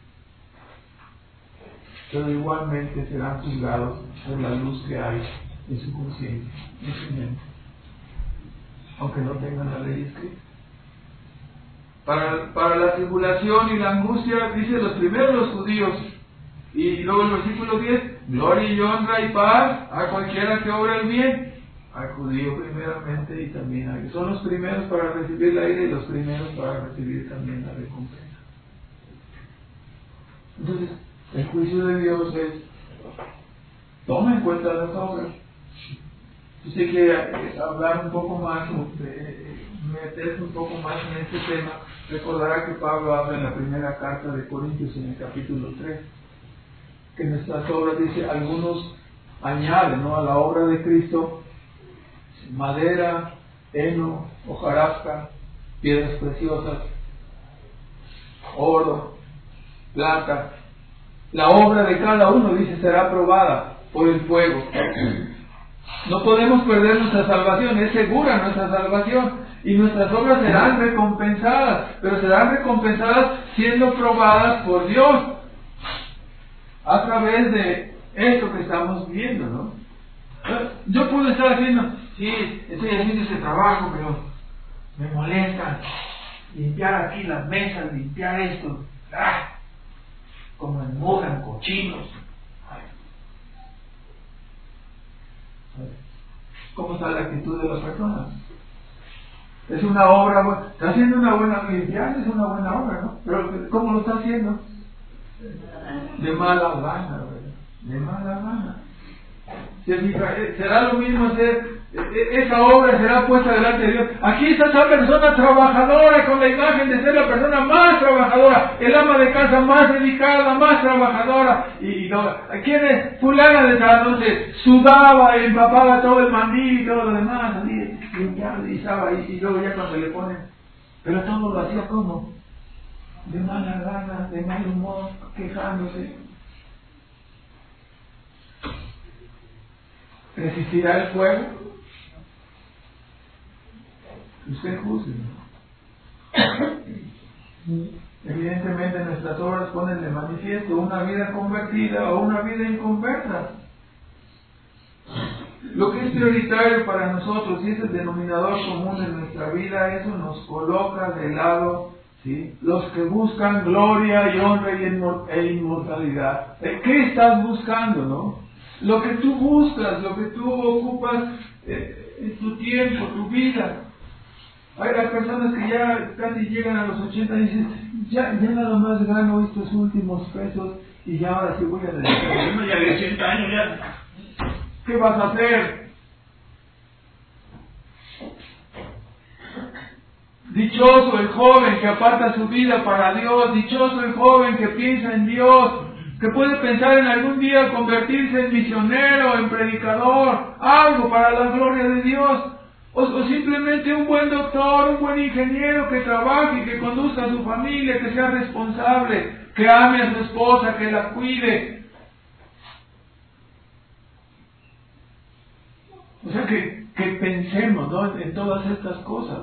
pero igualmente serán juzgados por la luz que hay en su conciencia, en su mente, aunque no tengan la ley escrita. Para, para la tribulación y la angustia, dice los primeros los judíos, y luego el versículo diez: gloria y honra y paz a cualquiera que obra el bien. Al judío primeramente y también a ellos. Son los primeros para recibir la ira y los primeros para recibir también la recompensa. Entonces, el juicio de Dios es: toma en cuenta las obras. Si usted quiere hablar un poco más, meterse un poco más en este tema, recordará que Pablo habla en la primera carta de Corintios, en el capítulo tres, que nuestras obras, dice, algunos añaden, ¿no?, a la obra de Cristo madera, heno, hojarasca, piedras preciosas, oro, plata. La obra de cada uno, dice, será probada por el fuego. No podemos perder nuestra salvación, es segura nuestra salvación, y nuestras obras serán recompensadas, pero serán recompensadas siendo probadas por Dios a través de esto que estamos viendo, ¿no? Yo puedo estar haciendo, sí, estoy haciendo ese trabajo, pero me molesta limpiar aquí las mesas, limpiar esto, ¡ah!, como enmudan, cochinos. ¿Cómo está la actitud de las personas? Es una obra buena, está haciendo una buena limpieza, es una buena obra, ¿no? Pero ¿cómo lo está haciendo? De mala gana, ¿verdad? De mala gana. Será lo mismo hacer, esa obra será puesta delante de Dios. Aquí está esa persona trabajadora, con la imagen de ser la persona más trabajadora, el ama de casa más dedicada, más trabajadora. Y, y no, ¿quién es? Fulana de tal, entonces sudaba y empapaba todo el mandil y todo lo demás, así, limpiaba y estaba ahí, y luego ya cuando le ponen, pero todo lo hacía como de mala gana, de mal humor, quejándose. ¿Resistirá el fuego? Usted juzgue. Evidentemente nuestras obras ponen de manifiesto una vida convertida o una vida inconversa. Lo que es prioritario para nosotros y es el denominador común en nuestra vida, eso nos coloca de lado, ¿sí?, los que buscan gloria y honra e inmortalidad. ¿Qué estás buscando, no? Lo que tú buscas, lo que tú ocupas eh, en tu tiempo, tu vida. Hay las personas que ya casi llegan a los ochenta y dicen: ya, ya nada más gano estos últimos pesos y ya ahora sí voy a dedicarme. Ya de ochenta años, ya. ¿Qué vas a hacer? Dichoso el joven que aparta su vida para Dios, dichoso el joven que piensa en Dios, que puede pensar en algún día convertirse en misionero, en predicador, algo para la gloria de Dios, o, o simplemente un buen doctor, un buen ingeniero que trabaje, que conduzca a su familia, que sea responsable, que ame a su esposa, que la cuide. O sea, que, que pensemos, ¿no?, en, en todas estas cosas.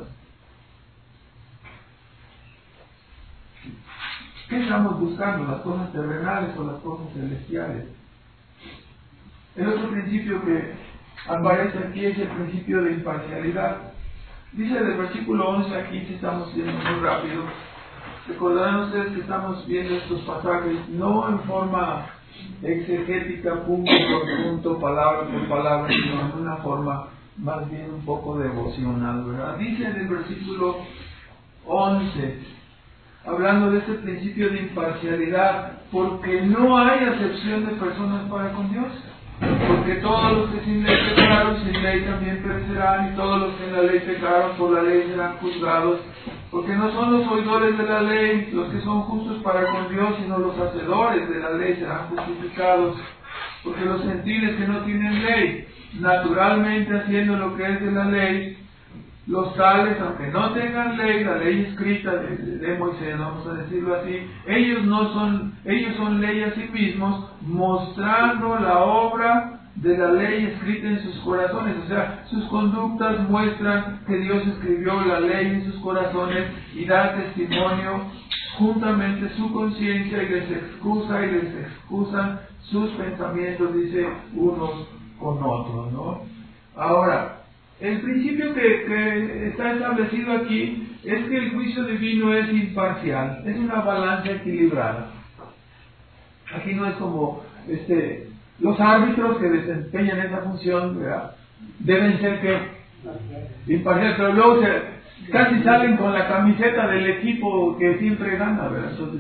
¿Qué estamos buscando? ¿Las cosas terrenales o las cosas celestiales? El otro principio que aparece aquí es el principio de imparcialidad. Dice del versículo once a quince, estamos viendo muy rápido. Recordarán ustedes que estamos viendo estos pasajes no en forma exegética, punto por punto, palabra por palabra, sino en una forma más bien un poco devocional, ¿verdad? Dice en el versículo once, hablando de este principio de imparcialidad, porque no hay acepción de personas para con Dios, porque todos los que sin ley pecaron, sin ley también perecerán, y todos los que en la ley pecaron, por la ley serán juzgados, porque no son los oidores de la ley los que son justos para con Dios, sino los hacedores de la ley serán justificados, porque los gentiles que no tienen ley, naturalmente haciendo lo que es de la ley, los tales, aunque no tengan ley, la ley escrita de, de Moisés, vamos a decirlo así, ellos no son, ellos son ley a sí mismos, mostrando la obra de la ley escrita en sus corazones. O sea, sus conductas muestran que Dios escribió la ley en sus corazones y da testimonio juntamente su conciencia, y les excusa y les excusan sus pensamientos, dice, unos con otros, ¿no? Ahora, el principio que, que está establecido aquí es que el juicio divino es imparcial, es una balanza equilibrada. Aquí no es como este, los árbitros que desempeñan esa función, ¿verdad? Deben ser que imparcial, pero luego se, casi salen con la camiseta del equipo que siempre gana, ¿verdad? Entonces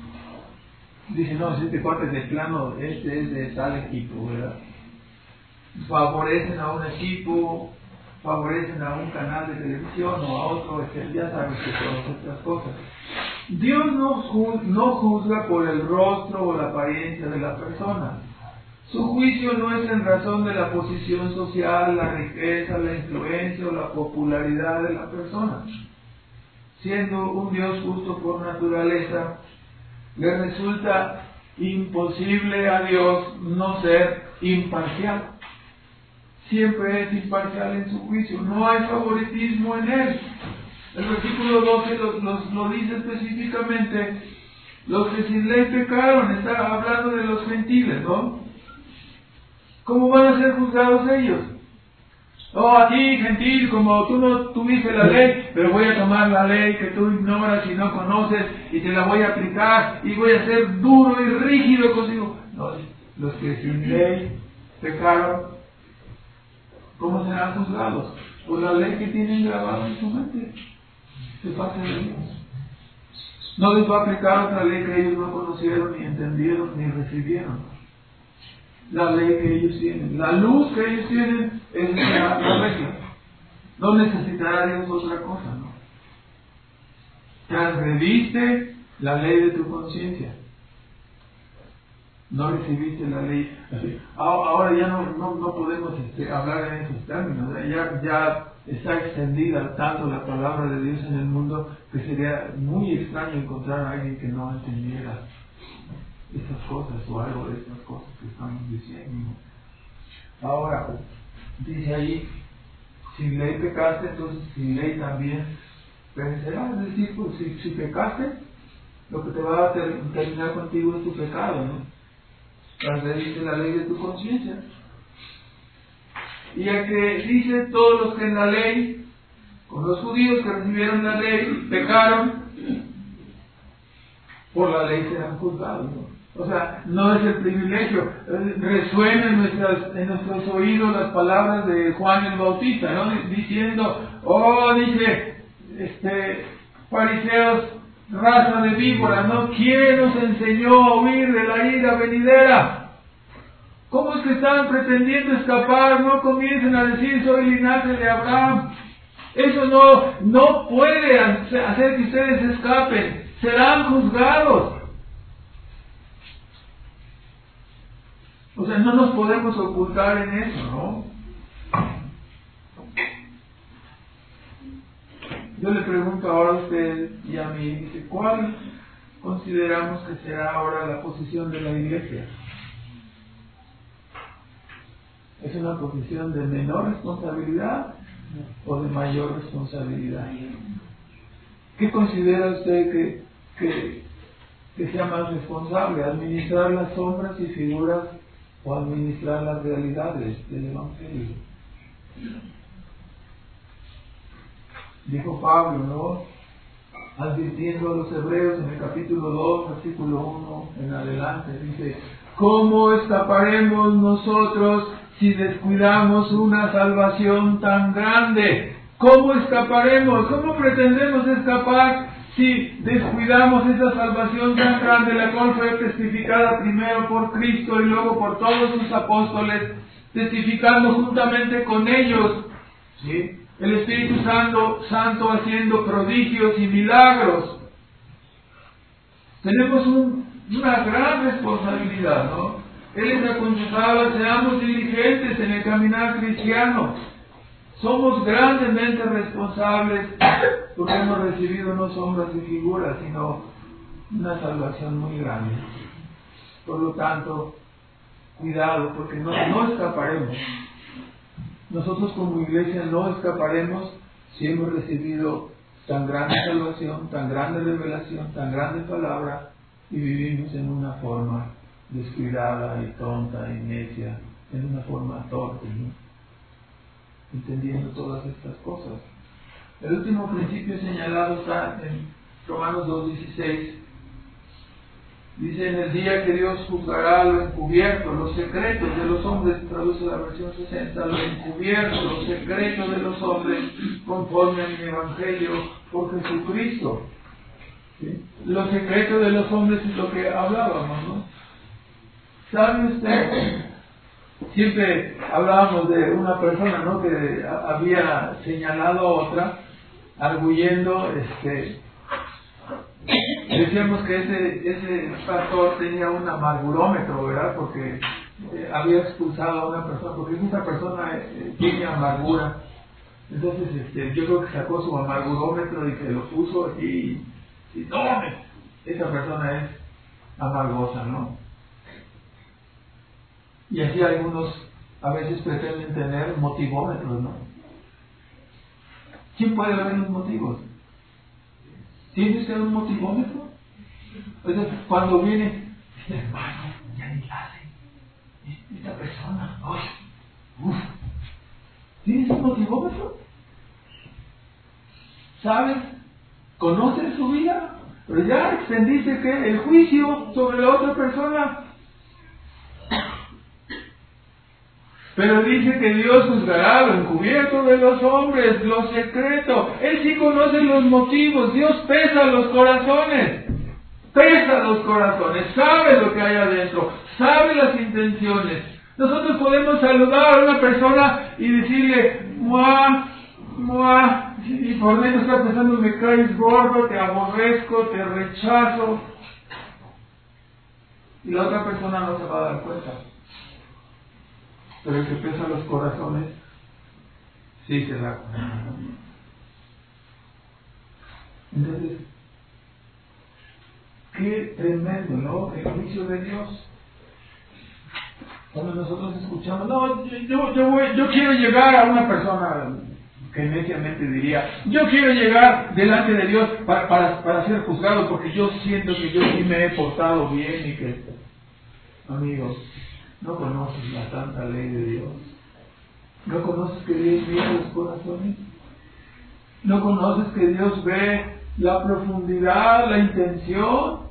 dicen, no, si este cuate es de plano, este es de tal equipo, ¿verdad? Favorecen a un equipo, favorecen a un canal de televisión o a otro, ya sabes que todas estas cosas. Dios no, ju- no juzga por el rostro o la apariencia de la persona. Su juicio no es en razón de la posición social, la riqueza, la influencia o la popularidad de la persona. Siendo un Dios justo por naturaleza, le resulta imposible a Dios no ser imparcial. Siempre es imparcial en su juicio, no hay favoritismo en él. El versículo doce lo, lo, lo dice específicamente, los que sin ley pecaron, está hablando de los gentiles, ¿no? ¿Cómo van a ser juzgados ellos? Oh, a ti, gentil, como tú no tuviste la ley, pero voy a tomar la ley que tú ignoras y no conoces, y te la voy a aplicar, y voy a ser duro y rígido contigo. No, los que sin ley pecaron, ¿cómo serán juzgados? Por la ley que tienen grabada en su mente, de parte de Dios. No les va a aplicar otra ley que ellos no conocieron, ni entendieron, ni recibieron. La ley que ellos tienen, la luz que ellos tienen, es la, la regla. No necesitará Dios otra cosa, ¿no? Transgrediste la ley de tu conciencia. No recibiste la ley. Ahora ya no, no, no podemos este, hablar en esos términos. Ya, ya está extendida tanto la palabra de Dios en el mundo que sería muy extraño encontrar a alguien que no entendiera esas cosas o algo de estas cosas que estamos diciendo. Ahora, dice ahí, sin ley pecaste, entonces sin ley también perecerás. Es decir, pues, si, si pecaste, lo que te va a ter, terminar contigo es tu pecado, ¿no? Transgrediste la ley de tu conciencia. Y a que dice todos los que en la ley, con los judíos que recibieron la ley, pecaron, por la ley serán juzgados, ¿no? O sea, no es el privilegio. Resuena en, nuestras, en nuestros oídos las palabras de Juan el Bautista, ¿no? Diciendo, oh, dice, este, fariseos, raza de víboras, ¿no? ¿Quién nos enseñó a huir de la ira venidera? ¿Cómo es que están pretendiendo escapar? No comiencen a decir, soy linaje de Abraham. Eso no, no puede hacer que ustedes escapen. Serán juzgados. O sea, no nos podemos ocultar en eso, ¿no? Yo le pregunto ahora a usted y a mí, dice, ¿cuál consideramos que será ahora la posición de la iglesia? ¿Es una posición de menor responsabilidad o de mayor responsabilidad? ¿Qué considera usted que, que, que sea más responsable? ¿Administrar las sombras y figuras o administrar las realidades del Evangelio. Dijo Pablo, ¿no? Advirtiendo a los hebreos en el capítulo dos, versículo uno en adelante, dice: ¿cómo escaparemos nosotros si descuidamos una salvación tan grande? ¿Cómo escaparemos? ¿Cómo pretendemos escapar si descuidamos esa salvación tan grande, la cual fue testificada primero por Cristo y luego por todos sus apóstoles, testificando juntamente con ellos, ¿sí?, el Espíritu Santo, Santo haciendo prodigios y milagros? Tenemos un, una gran responsabilidad, ¿no? Él les aconsejaba: seamos diligentes en el caminar cristiano. Somos grandemente responsables porque hemos recibido no sombras y figuras, sino una salvación muy grande. Por lo tanto, cuidado, porque no, no escaparemos. Nosotros como iglesia no escaparemos si hemos recibido tan grande salvación, tan grande revelación, tan grande palabra, y vivimos en una forma descuidada y tonta y necia, en una forma torpe, ¿no? Entendiendo todas estas cosas. El último principio señalado está en Romanos dos dieciséis. Dice: en el día que Dios juzgará lo encubierto, los secretos de los hombres, traduce la versión sesenta, lo encubierto, los secretos de los hombres, conforme a mi evangelio por Jesucristo. ¿Sí? Los secretos de los hombres es lo que hablábamos, ¿no? ¿Sabe usted? Siempre hablábamos de una persona, ¿no?, que había señalado a otra, arguyendo, este, decíamos que ese, ese pastor tenía un amargurómetro, ¿verdad? Porque eh, había expulsado a una persona, porque esa persona eh, tiene amargura. Entonces, este, yo creo que sacó su amargurómetro y se lo puso aquí y, y no, esa persona es amargosa, ¿no? Y así algunos a veces pretenden tener motivómetros, ¿no? ¿Quién puede ver los motivos? ¿Tiene usted un motivómetro? Entonces, cuando viene, este hermano, ya ni hace, esta persona, ¡ay! ¡Uf! ¿Tienes un motivómetro? ¿Sabes? ¿Conoces su vida? Pero ya extendiste que el juicio sobre la otra persona. Pero dice que Dios juzgará lo encubierto de los hombres, lo secreto. Él sí conoce los motivos. Dios pesa los corazones. Pesa los corazones. Sabe lo que hay adentro. Sabe las intenciones. Nosotros podemos saludar a una persona y decirle: ¡mua! ¡mua! Y por dentro está pensando: me caes gordo, te aborrezco, te rechazo. Y la otra persona no se va a dar cuenta. Pero el que pesa los corazones sí se da cuenta. Entonces, qué tremendo, ¿no? El juicio de Dios. Cuando nosotros escuchamos: no, yo, yo, voy, yo quiero llegar a una persona que neciamente diría: yo quiero llegar delante de Dios para, para, para ser juzgado, porque yo siento que yo sí me he portado bien y que... Amigos, no conoces la santa ley de Dios. ¿No conoces que Dios mira los corazones? ¿No conoces que Dios ve la profundidad, la intención?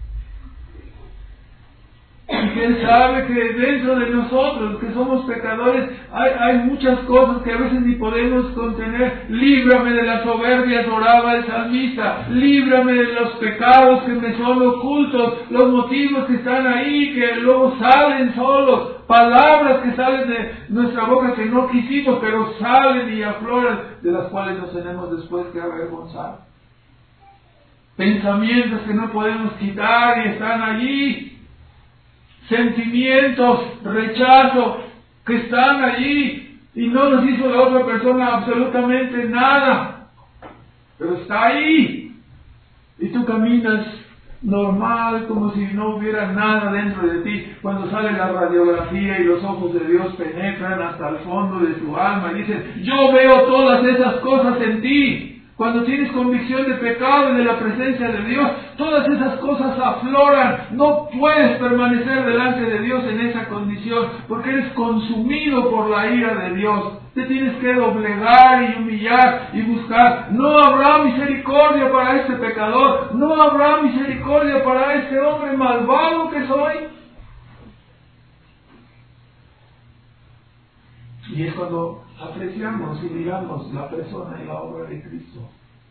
Y que Él sabe que dentro de nosotros, que somos pecadores, hay, hay muchas cosas que a veces ni podemos contener. Líbrame de la soberbia, oraba el salmista. Líbrame de los pecados que me son ocultos, los motivos que están ahí, que luego salen solos, palabras que salen de nuestra boca que no quisimos, pero salen y afloran, de las cuales nos tenemos después que avergonzar. Pensamientos que no podemos quitar y están allí. Sentimientos, rechazo, que están allí y no nos hizo la otra persona absolutamente nada, pero está ahí y tú caminas normal como si no hubiera nada dentro de ti. Cuando sale la radiografía y los ojos de Dios penetran hasta el fondo de tu alma y dicen: yo veo todas esas cosas en ti. Cuando tienes convicción de pecado y de la presencia de Dios, todas esas cosas afloran. No puedes permanecer delante de Dios en esa condición, porque eres consumido por la ira de Dios. Te tienes que doblegar y humillar y buscar. No habrá misericordia para este pecador. No habrá misericordia para este hombre malvado que soy. Y es cuando apreciamos y miramos la persona y la obra de Cristo.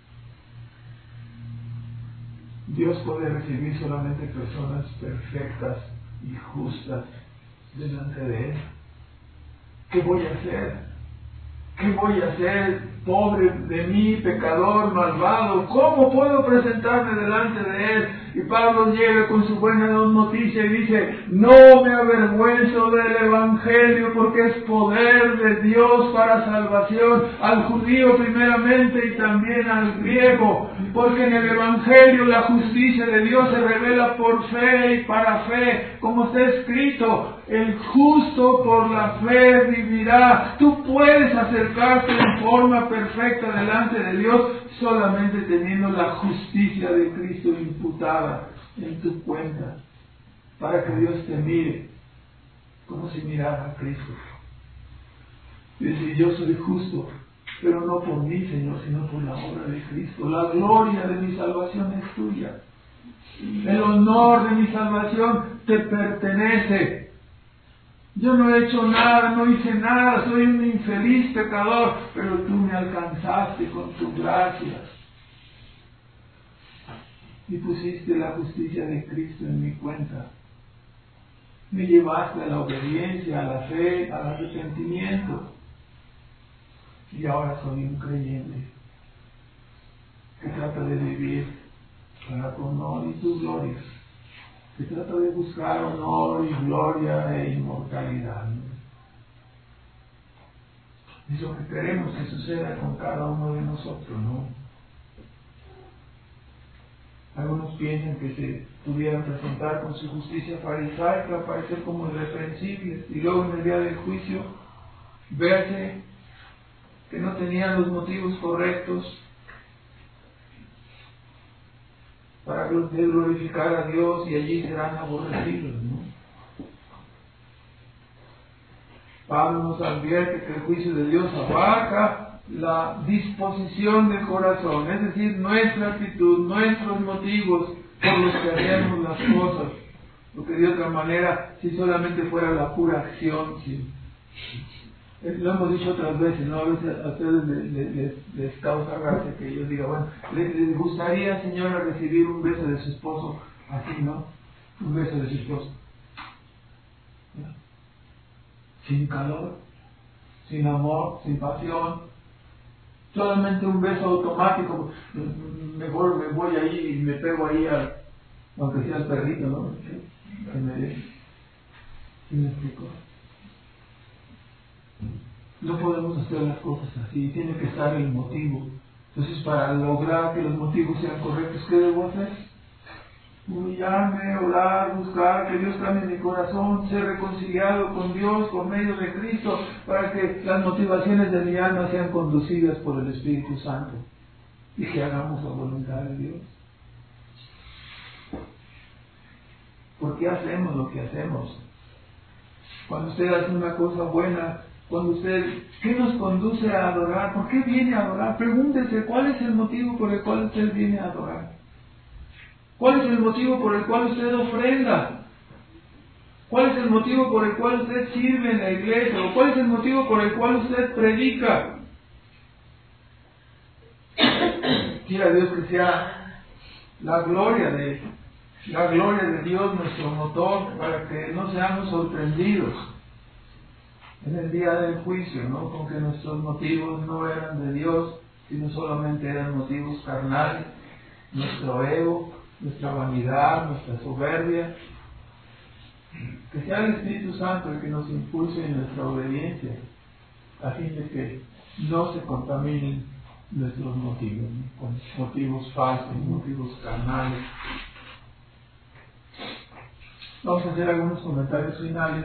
Dios puede recibir solamente personas perfectas y justas delante de Él. ¿Qué voy a hacer? ¿Qué voy a hacer, pobre de mí, pecador, malvado? ¿Cómo puedo presentarme delante de Él? Y Pablo llega con su buena noticia y dice: no me avergüenzo del Evangelio, porque es poder de Dios para salvación al judío primeramente y también al griego. Porque en el Evangelio la justicia de Dios se revela por fe y para fe, como está escrito: el justo por la fe vivirá. Tú puedes acercarte en forma perfecta delante de Dios solamente teniendo la justicia de Cristo imputada en tu cuenta, para que Dios te mire como si mirara a Cristo. Y decir: yo soy justo, pero no por mí, Señor, sino por la obra de Cristo. La gloria de mi salvación es tuya. El honor de mi salvación te pertenece. Yo no he hecho nada, no hice nada, soy un infeliz pecador, pero tú me alcanzaste con tu gracia y pusiste la justicia de Cristo en mi cuenta. Me llevaste a la obediencia, a la fe, al arrepentimiento. Y ahora soy un creyente que trata de vivir para tu honor y tu gloria, que trata de buscar honor y gloria e inmortalidad. Es lo que queremos que suceda con cada uno de nosotros, ¿no? Algunos piensan que se pudieran presentar con su justicia farisaica, parecer como irreprensibles, y luego en el día del juicio verse que no tenían los motivos correctos para glorificar a Dios, y allí serán aborrecidos, ¿no? Pablo nos advierte que el juicio de Dios abarca la disposición del corazón, es decir, nuestra actitud, nuestros motivos por los que hacemos las cosas, porque de otra manera, si solamente fuera la pura acción, sí. Lo hemos dicho otras veces, ¿no? A veces a ustedes les, les, les causa gracia que yo diga: bueno, ¿les, les gustaría, señora, recibir un beso de su esposo así, no? Un beso de su esposo, ¿no? Sin calor, sin amor, sin pasión, solamente un beso automático. Mejor me voy ahí y me pego ahí al, aunque sea el perrito, ¿no? Que me dé. ¿Sí me explico? No podemos hacer las cosas así, tiene que estar el motivo. Entonces, para lograr que los motivos sean correctos, ¿qué debo hacer? Humillarme, orar, buscar que Dios cambie mi corazón, ser reconciliado con Dios por medio de Cristo, para que las motivaciones de mi alma sean conducidas por el Espíritu Santo y que hagamos la voluntad de Dios. ¿Por qué hacemos lo que hacemos? Cuando usted hace una cosa buena, cuando usted, ¿qué nos conduce a adorar? ¿Por qué viene a adorar? Pregúntese, ¿cuál es el motivo por el cual usted viene a adorar? ¿Cuál es el motivo por el cual usted ofrenda? ¿Cuál es el motivo por el cual usted sirve en la iglesia? ¿O cuál es el motivo por el cual usted predica? Quiera Dios que sea la gloria de la gloria de Dios nuestro motor, para que no seamos sorprendidos en el día del juicio, ¿no? Con que nuestros motivos no eran de Dios, sino solamente eran motivos carnales, nuestro ego, nuestra vanidad, nuestra soberbia. Que sea el Espíritu Santo el que nos impulse en nuestra obediencia, a fin de que no se contaminen nuestros motivos, ¿no? Con motivos falsos, motivos carnales. Vamos a hacer algunos comentarios finales.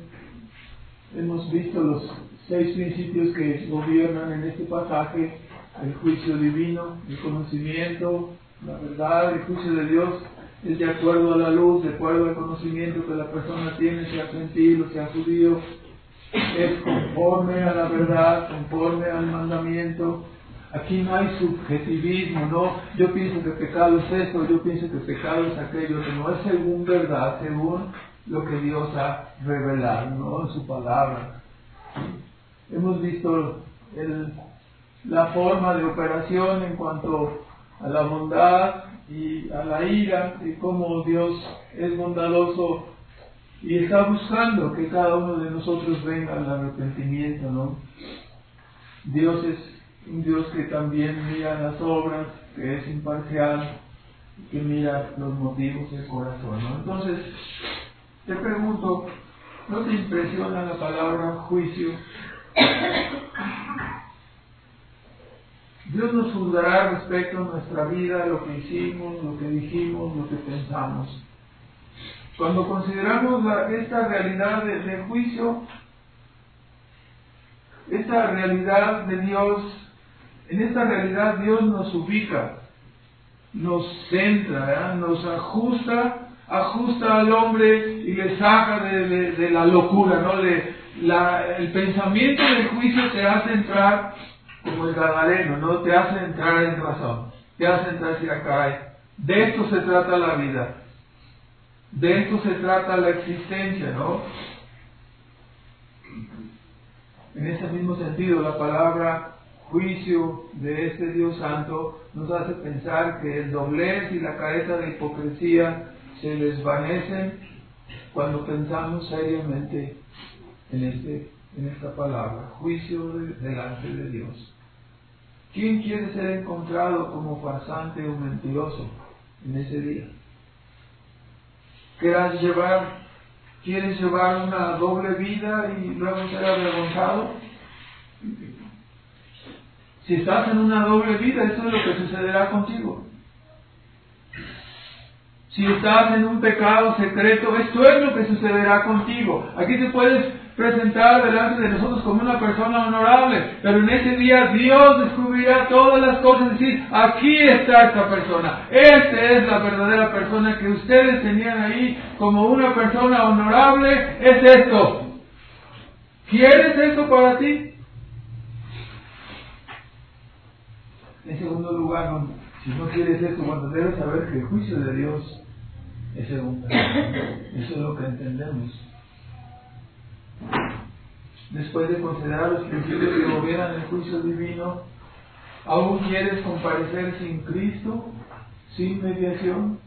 Hemos visto los seis principios que gobiernan en este pasaje el juicio divino, el conocimiento, la verdad, el juicio de Dios es de acuerdo a la luz, de acuerdo al conocimiento que la persona tiene, sea gentil o sea judío, es conforme a la verdad, conforme al mandamiento. Aquí no hay subjetivismo, no, yo pienso que pecado es esto, yo pienso que pecado es aquello, no es según verdad, según lo que Dios ha revelado, ¿no? En su palabra. Hemos visto el, la forma de operación en cuanto a la bondad y a la ira, y cómo Dios es bondadoso y está buscando que cada uno de nosotros venga al arrepentimiento, ¿no? Dios es un Dios que también mira las obras, que es imparcial, que mira los motivos del corazón, ¿no? Entonces, te pregunto, ¿no te impresiona la palabra juicio? Dios nos juzgará respecto a nuestra vida, lo que hicimos, lo que dijimos, lo que pensamos. Cuando consideramos la, esta realidad de, de juicio, esta realidad de Dios, en esta realidad Dios nos ubica, nos centra, ¿verdad? Nos ajusta, ajusta al hombre y le saca de, de, de la locura, ¿no? Le, la, el pensamiento del juicio te hace entrar como el gadareno, ¿no? Te hace entrar en razón, te hace entrar hacia acá. De esto se trata la vida, de esto se trata la existencia, ¿no? En ese mismo sentido, la palabra juicio de este Dios Santo nos hace pensar que el doblez y la careta de hipocresía se desvanecen cuando pensamos seriamente en, este, en esta palabra, juicio de, delante de Dios. ¿Quién quiere ser encontrado como farsante o mentiroso en ese día? ¿Quieres llevar, ¿Quieres llevar una doble vida y luego ser avergonzado? Si estás en una doble vida, eso es lo que sucederá contigo. Si estás en un pecado secreto, esto es lo que sucederá contigo. Aquí te puedes presentar delante de nosotros como una persona honorable, pero en ese día Dios descubrirá todas las cosas y decir, aquí está esta persona, esta es la verdadera persona que ustedes tenían ahí como una persona honorable, es esto. ¿Quieres esto para ti? En segundo lugar, no, si no quieres esto, bueno, debes saber que el juicio de Dios es segundo. Eso es lo que entendemos. Después de considerar los principios que gobiernan el juicio divino, ¿aún quieres comparecer sin Cristo, sin mediación?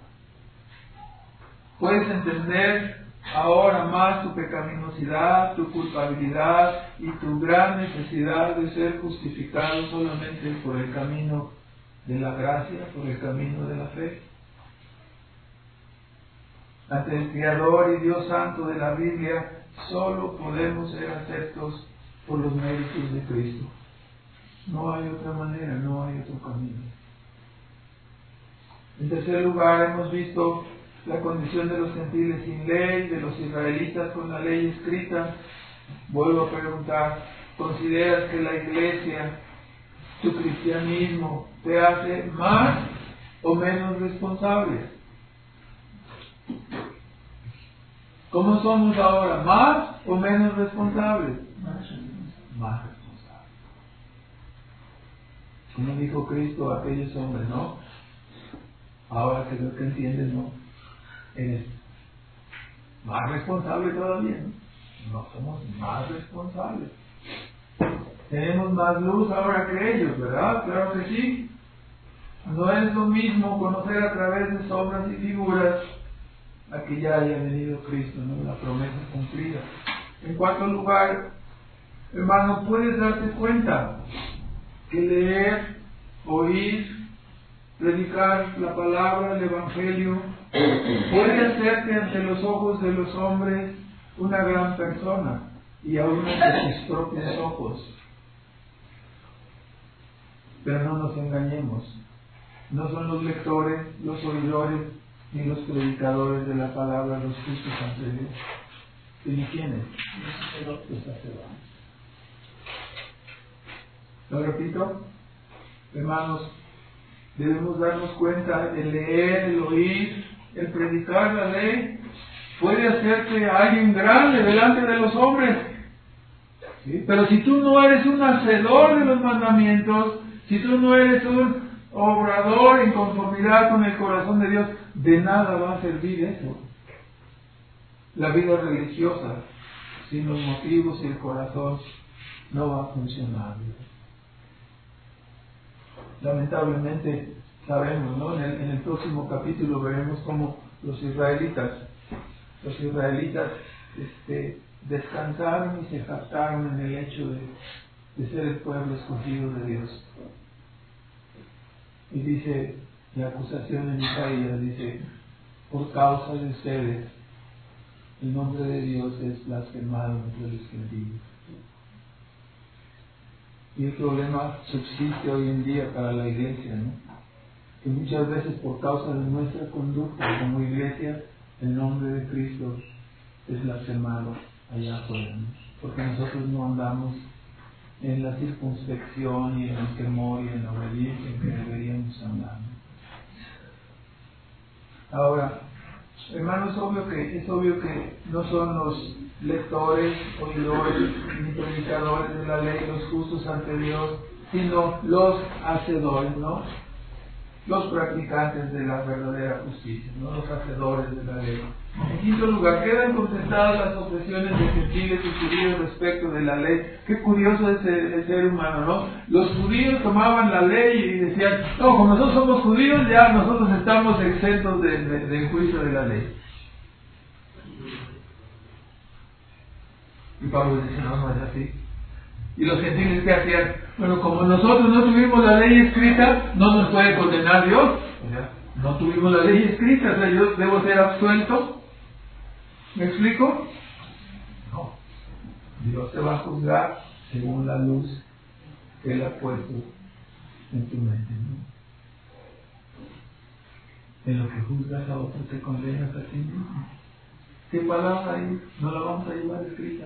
¿Puedes entender ahora más tu pecaminosidad, tu culpabilidad y tu gran necesidad de ser justificado solamente por el camino de la gracia, por el camino de la fe? Ante el Creador y Dios Santo de la Biblia, solo podemos ser aceptos por los méritos de Cristo. No hay otra manera, no hay otro camino. En tercer lugar, hemos visto la condición de los gentiles sin ley, de los israelitas con la ley escrita. Vuelvo a preguntar, ¿consideras que la iglesia, tu cristianismo, te hace más o menos responsable? ¿Cómo somos ahora? ¿Más o menos responsables? Más responsables. Como dijo Cristo a aquellos hombres, ¿no? Ahora que lo que entiendes, ¿no? Eres más responsable todavía, ¿no? No somos más responsables. Tenemos más luz ahora que ellos, ¿verdad? Claro que sí. No es lo mismo conocer a través de sombras y figuras a que ya haya venido Cristo, ¿no? La promesa cumplida. En cuarto lugar, hermano, puedes darte cuenta que leer, oír, predicar la palabra, el Evangelio, puede hacerte ante los ojos de los hombres una gran persona y aún ante sus propios ojos. Pero no nos engañemos, no son los lectores, los oidores ni los predicadores de la palabra los justos ante Dios. ¿Y quiénes? Los sacerdotes. ¿Lo repito? Hermanos, debemos darnos cuenta, el leer, el oír, el predicar la ley, puede hacerte alguien grande delante de los hombres. ¿Sí? Pero si tú no eres un hacedor de los mandamientos, si tú no eres un obrador en conformidad con el corazón de Dios, de nada va a servir eso. La vida religiosa, sin los motivos y el corazón, no va a funcionar. Lamentablemente sabemos, ¿no? En el, en el próximo capítulo veremos cómo los israelitas, los israelitas este, descansaron y se jactaron en el hecho de, de ser el pueblo escogido de Dios. Y dice la acusación en Isaías, dice, por causa de ustedes, el nombre de Dios es blasfemado entre los gentiles. Y el problema subsiste hoy en día para la iglesia, ¿no? Que muchas veces por causa de nuestra conducta como iglesia, el nombre de Cristo es blasfemado allá afuera, ¿no? Porque nosotros no andamos en la circunspección y en el temor y en la obediencia en que deberíamos andar. Ahora, hermanos, es obvio que, es obvio que no son los lectores, oidores ni predicadores de la ley los justos ante Dios, sino los hacedores, ¿no? Los practicantes de la verdadera justicia, ¿no? Los hacedores de la ley. En quinto lugar, quedan contestadas las objeciones de gentiles y judíos respecto de la ley. Qué curioso es el, el ser humano, ¿no? Los judíos tomaban la ley y decían, no, como nosotros somos judíos, ya nosotros estamos exentos de, de, del juicio de la ley. Y Pablo dice, no, no es así. Y los gentiles, ¿qué hacían? Bueno, como nosotros no tuvimos la ley escrita, no nos puede condenar Dios. O sea, no tuvimos la ley escrita, o sea, yo debo ser absuelto. ¿Me explico? No. Dios te va a juzgar según la luz que Él ha puesto en tu mente, ¿no? En lo que juzgas a otro te condenas a ti mismo. ¿Qué palabra hay? No la vamos a llevar escrita.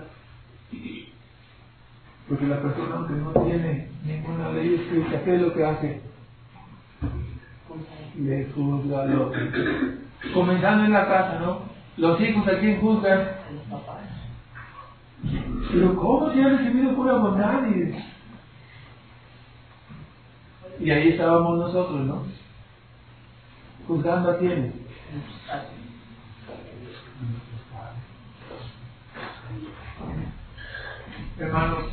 Porque la persona que no tiene ninguna ley escrita, ¿qué es lo que hace? Le juzga al otro. Comenzando en la casa, ¿no? Los hijos a quién juzgan. Los papás. Pero ¿cómo se ha recibido pura bondad? Y, y ahí estábamos nosotros, ¿no? Juzgando a quiénes. Hermanos,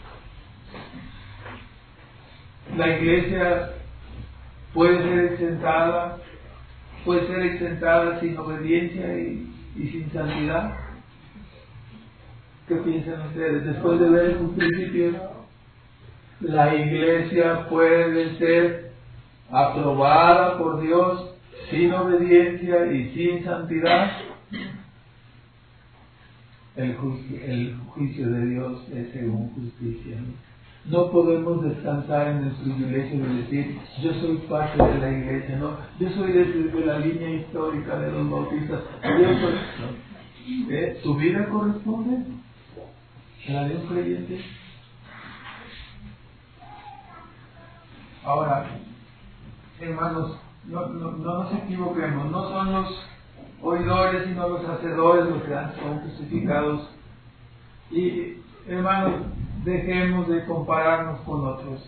la iglesia puede ser exentada, puede ser exentada sin obediencia y, y sin santidad. ¿Qué piensan ustedes? Después de ver esos principios, la iglesia puede ser aprobada por Dios sin obediencia y sin santidad. El juicio, el juicio de Dios es según justicia. No podemos descansar en el privilegio de decir, yo soy parte de la iglesia, no, yo soy de, de la línea histórica de los bautistas. Yo soy, no. ¿Eh? ¿Tu vida corresponde a la de un creyente? Ahora, hermanos, no, no, no nos equivoquemos, no son los oidores sino los hacedores los que son justificados. Y hermanos, dejemos de compararnos con otros.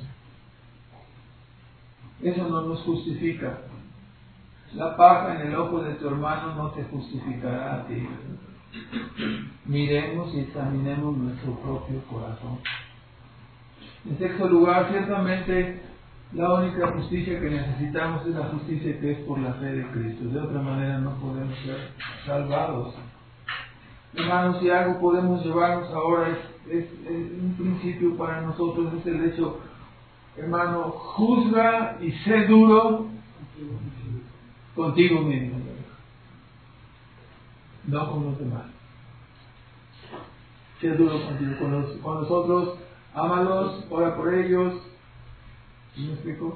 Eso no nos justifica. La paja en el ojo de tu hermano no te justificará a ti. Miremos y examinemos nuestro propio corazón. En sexto lugar, ciertamente la única justicia que necesitamos es la justicia que es por la fe de Cristo. De otra manera no podemos ser salvados. Hermanos, si algo podemos llevarnos ahora es, es, es un principio para nosotros, es el hecho, hermano, juzga y sé duro contigo mismo, no con los demás. Sé duro contigo, con, los, con nosotros, ámalos, ora por ellos. ¿Sí me explico?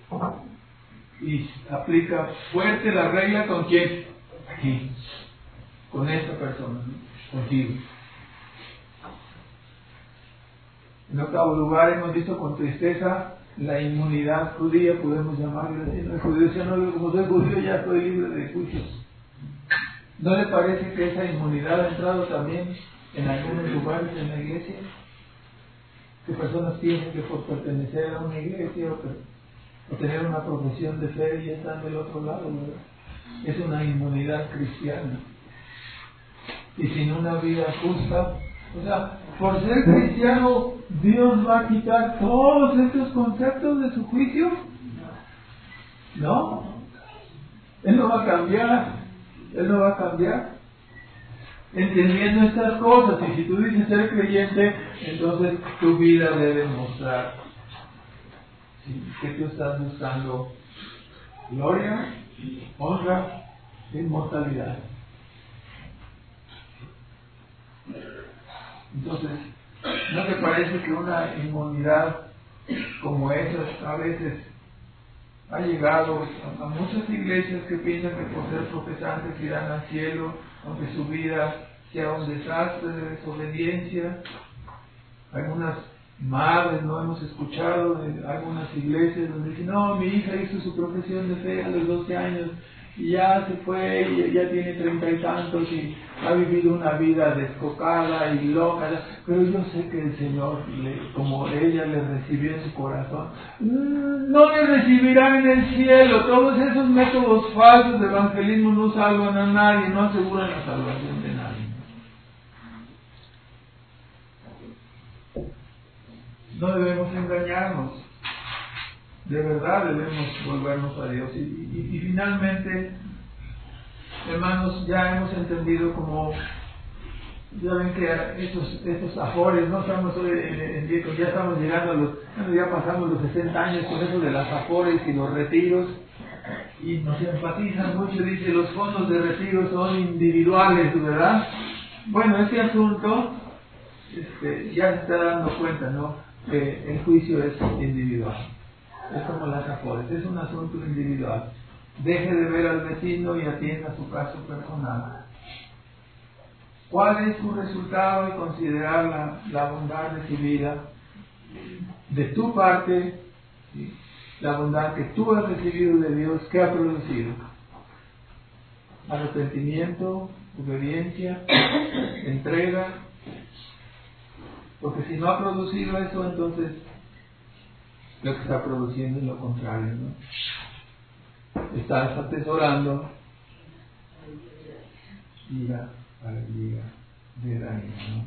Y aplica fuerte la regla con quién? Aquí. Con esta persona, ¿no? Contigo. En octavo lugar hemos visto con tristeza la inmunidad judía, podemos llamarla así, ¿no? El judío decía, no, como soy judío ya estoy libre de juicios. ¿No le parece que esa inmunidad ha entrado también en algunos lugares en la iglesia? Que personas piensan que por pertenecer a una iglesia o, o tener una profesión de fe ya están del otro lado, ¿verdad? Es una inmunidad cristiana. Y sin una vida justa, o sea, por ser cristiano, ¿Dios va a quitar todos estos conceptos de su juicio? No. Él no va a cambiar. Él no va a cambiar. Entendiendo estas cosas, y si tú dices ser creyente, entonces tu vida debe mostrar ¿sí? que tú estás buscando gloria, honra, inmortalidad. Entonces, ¿no te parece que una inmunidad como esa a veces ha llegado a, a muchas iglesias que piensan que por ser profesantes irán al cielo, aunque su vida sea un desastre de desobediencia? Algunas madres, no hemos escuchado de algunas iglesias donde dicen, no, mi hija hizo su profesión de fe a los doce años y ya se fue, y ya tiene treinta y tantos y ha vivido una vida descocada y loca, pero yo sé que el Señor, le, como ella le recibió en su corazón, no le recibirá en el cielo. Todos esos métodos falsos de evangelismo no salvan a nadie, no aseguran la salvación de nadie. No debemos engañarnos. De verdad debemos volvernos a Dios. Y, y, y finalmente, hermanos, ya hemos entendido como, ya ven que estos, estos afores, no estamos hoy en, en, en, ya estamos llegando a los, ya pasamos los sesenta años con eso de las afores y los retiros, y nos enfatizan mucho, dice, los fondos de retiro son individuales, ¿verdad? Bueno, este asunto este, ya se está dando cuenta, ¿no? Que el juicio es individual. Es como las afores, es un asunto individual. Deje de ver al vecino y atienda su caso personal. ¿Cuál es su resultado? Y considerar la, la bondad recibida de tu parte, ¿sí? La bondad que tú has recibido de Dios, ¿qué ha producido? Arrepentimiento, obediencia, entrega. Porque si no ha producido eso, entonces lo que está produciendo es lo contrario, ¿no? Estás atesorando ira, alegría, desánimo, ¿no?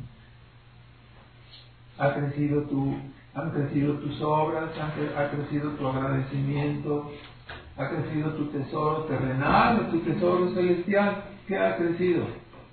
Ha crecido tu, han crecido tus obras, han, ha crecido tu agradecimiento, ha crecido tu tesoro terrenal, tu tesoro celestial. ¿Qué ha crecido?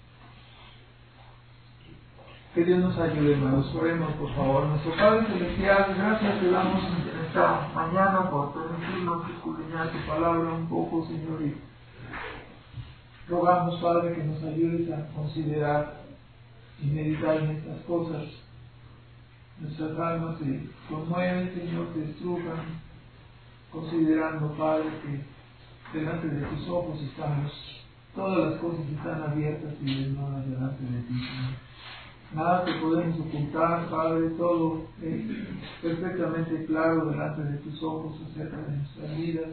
Que Dios nos ayude, hermanos. Oremos, por favor. Nuestro Padre Celestial, gracias te damos en esta mañana por permitirnos escudriñar tu palabra un poco, Señor. Y rogamos, Padre, que nos ayudes a considerar y meditar en estas cosas. Nuestras almas se conmueven, Señor, te estrujan, considerando, Padre, que delante de tus ojos estamos, todas las cosas están abiertas y desnudas delante de ti, Señor. Nada que podemos ocultar, Padre, todo es perfectamente claro delante de tus ojos acerca de nuestras vidas.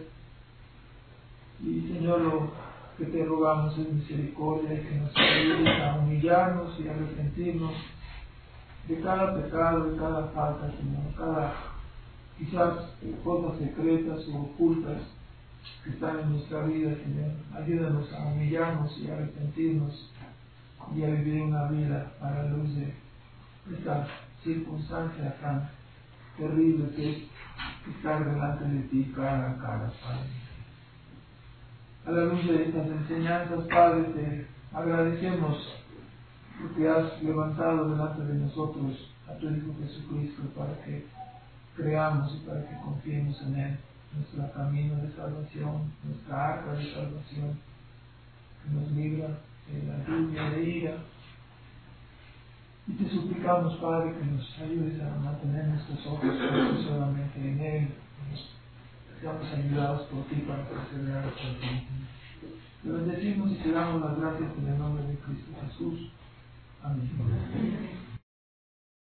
Y Señor, lo que te rogamos es misericordia y que nos ayudes a humillarnos y a arrepentirnos de cada pecado, de cada falta, Señor, cada quizás cosas secretas o ocultas que están en nuestra vida, Señor. Ayúdanos a humillarnos y a arrepentirnos y a vivir una vida a la luz de esta circunstancia tan terrible que es estar delante de ti cara a cara, Padre. A la luz de estas enseñanzas, Padre, te agradecemos porque has levantado delante de nosotros a tu Hijo Jesucristo para que creamos y para que confiemos en Él, nuestro camino de salvación, nuestra arca de salvación, que nos libra de la lluvia de ira. Y te suplicamos, Padre, que nos ayudes a mantener nuestros ojos puestos solamente en Él, que seamos ayudados por ti para perseverar hasta el fin. Te bendecimos y te damos las gracias en el nombre de Cristo Jesús. Amén.